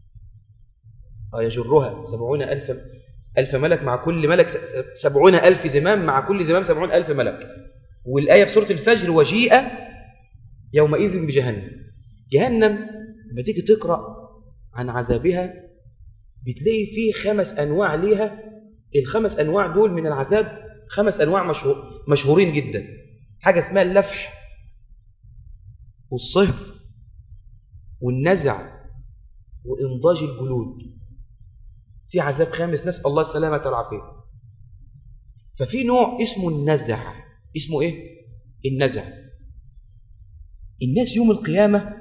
يجرها 70,000 ملك، مع كل ملك 70,000 زمام، مع كل زمام 70,000 ملك. والآية في سورة الفجر وجيء يومئذ بجهنم. جهنم لما تيجي تقرأ عن عذابها بتلاقي فيه 5 أنواع ليها. ال5 أنواع دول من العذاب 5 أنواع مشهورين جدا. حاجة اسمها اللفح والصهر والنزع وإنضاج الجلود. في عذاب خامس نسأل الله السلامة والعافية. ففي نوع اسمه النزع. اسمه ايه؟ النزع. الناس يوم القيامة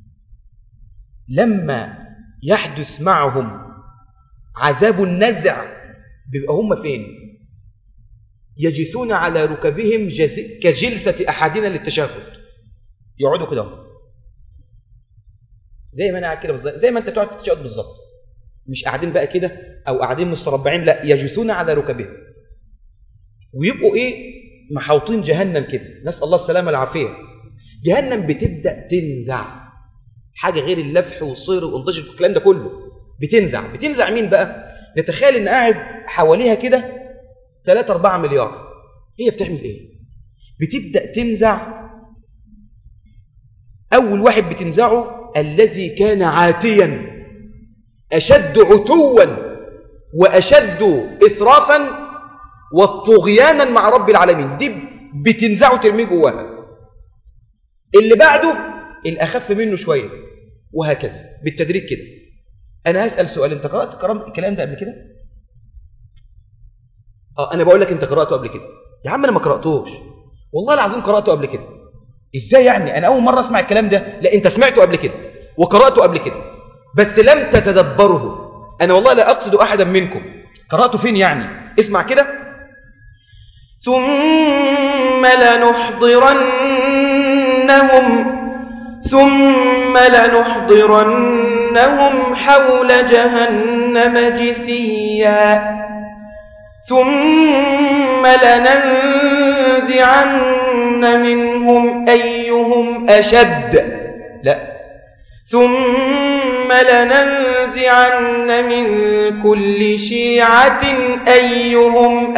لما يحدث معهم عذاب النزع بيبقى هم فين؟ يجلسون على ركبهم كجلسة أحدنا للتشهد. يقعدوا كده زي ما أنا قاعد كده بالظبط، زي ما أنت تقعد في التشهد بالظبط. مش قاعدين بقى كده أو قاعدين مستربعين، لا، يجلسون على ركبهم ويبقوا إيه؟ محاوطين جهنم كده. نسأل الله السلامة والعافية. جهنم بتبدأ تنزع حاجة غير اللفح والصير وانضاج الكلام ده كله. بتنزع مين بقى؟ نتخيل إن قاعد حواليها كده 3-4 مليار. هي بتعمل إيه؟ بتبدأ تنزع. أول واحد بتنزعه الذي كان عاتيا أشد عتوا وأشد إسرافا والطغيانا مع رب العالمين. دي بتنزعه ترميه جواها. اللي بعده الأخف منه شوية وهكذا بالتدريج كده. أنا هسأل سؤال، أنت قرأت الكلام ده قبل كده؟ أنا بقول لك أنت قرأته قبل كده. يا عم أنا ما قرأتوش والله العظيم، قرأته قبل كده. إزاي يعني؟ أنا أول مرة أسمع الكلام ده. لا، أنت سمعته قبل كده وقرأته قبل كده بس لم تتدبره. أنا والله لا أقصد أحدا منكم. قرأته فين يعني؟ اسمع كده. ثم لنحضرنهم حول جهنم جثيا ثم لننزعن منهم أيهم أشد ثم لننزعن من كل شيعة أيهم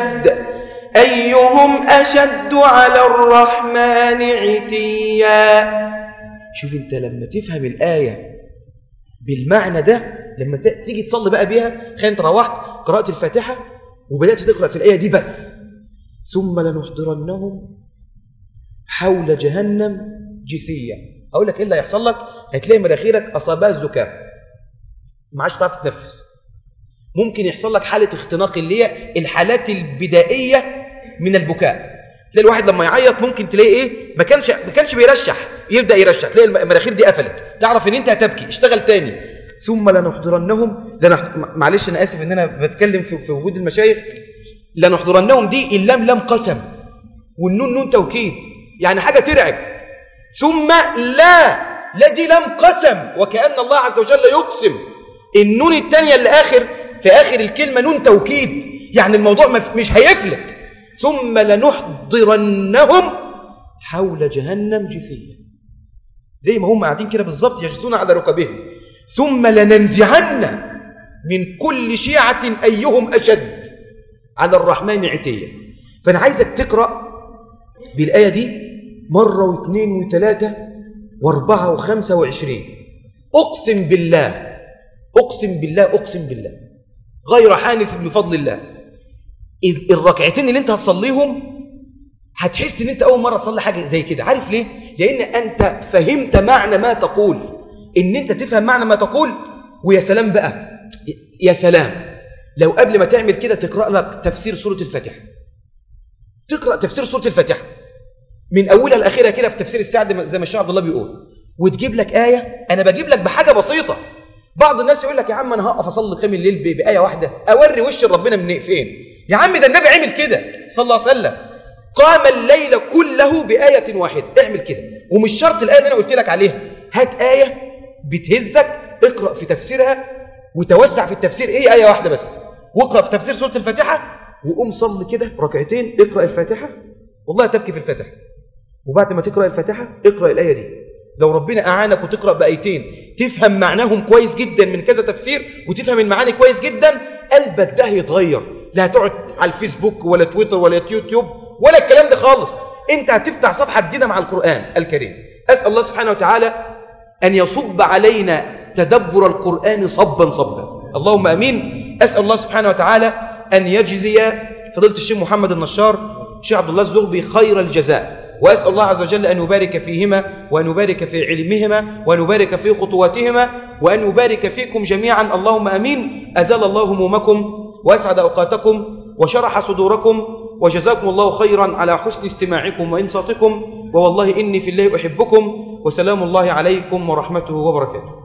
أشد على الرحمن عتيا. شوف انت لما تفهم الآية بالمعنى ده، لما تيجي تصلي بقى بيها، خلينا انت روحت قرأت الفاتحة وبدأت تقرأ في الآية دي بس. ثم لنحضرنهم حول جهنم جثيا. أقول لك إيه اللي هيحصل لك؟ هتلاقي مناخيرك أصابها الزكام، ما عادش تعرف تتنفس. ممكن يحصل لك حالة اختناق اللي هي الحالات البدائية من البكاء. تلاقي الواحد لما يعيط ممكن تلاقي ايه؟ ما كانش بيرشح، يبدأ يرشح، تلاقي المناخير دي قفلت، تعرف ان انت هتبكي، اشتغل تاني. ثم لنحضرنهم معلش انا اسف ان انا بتكلم في وجود المشايخ. لنحضرنهم دي اللام لام قسم والنون نون توكيد، يعني حاجة ترعب. ثم لا دي لام قسم، وكأن الله عز وجل يقسم. النون الثانية اللي في آخر الكلمة نون توكيد، يعني الموضوع مش هيفلت. ثم لنحضرنهم حول جهنم جثيا، زي ما هم قاعدين كده بالظبط يجلسون على ركبهم. ثم لننزعن من كل شيعة أيهم أشد على الرحمن عتيا. فأنا عايزك تقرأ بالآية دي مرة واثنين وثلاثة و4 و25. أقسم بالله أقسم بالله أقسم بالله غير حانث بفضل الله، الركعتين اللي انت هتصليهم هتحس ان انت اول مره تصلي حاجه زي كده. عارف ليه؟ لان انت فهمت معنى ما تقول، ان انت تفهم معنى ما تقول. ويا سلام بقى، يا سلام لو قبل ما تعمل كده تقرا لك تفسير سوره الفاتحه، تقرا تفسير سوره الفاتحه من اولها لاخرها كده في تفسير السعد زي ما الشيخ عبد الله بيقول، وتجيب لك ايه. انا بجيب لك بحاجه بسيطه. بعض الناس يقول لك يا عم انا هقف اصلي قيام الليل بايه واحده، اوري وش ربنا من فين؟ يا عم ده النبي عمل كده صلى الله عليه وسلم، قام الليل كله بآية واحدة. اعمل كده، ومش شرط الآية اللي أنا قلت لك عليها، هات آية بتهزك اقرأ في تفسيرها وتوسع في التفسير. إيه آية واحدة بس، واقرأ في تفسير سورة الفاتحة وقوم صلي كده ركعتين، اقرأ الفاتحة والله تبكي في الفاتحة. وبعد ما تقرأ الفاتحة اقرأ الآية دي. لو ربنا أعانك وتقرأ بآيتين تفهم معناهم كويس جدا من كذا تفسير وتفهم المعاني كويس جدا، قلبك ده هيتغير. لا هتقعد على الفيسبوك ولا تويتر ولا يوتيوب ولا الكلام ده خالص، انت هتفتح صفحة جديدة مع القرآن الكريم. أسأل الله سبحانه وتعالى أن يصب علينا تدبر القرآن صبا صبا، اللهم أمين. أسأل الله سبحانه وتعالى أن يجزي فضيلة الشيخ محمد النشار الشيخ عبد الله الزغبي خير الجزاء، وأسأل الله عز وجل أن يبارك فيهما وأن يبارك في علمهما وأن يبارك في خطواتهما وأن يبارك فيكم جميعا، اللهم أمين. أزال الله همومكم وأسعد أوقاتكم وشرح صدوركم، وجزاكم الله خيرا على حسن استماعكم وإنصاتكم، ووالله إني في الله أحبكم، وسلام الله عليكم ورحمته وبركاته.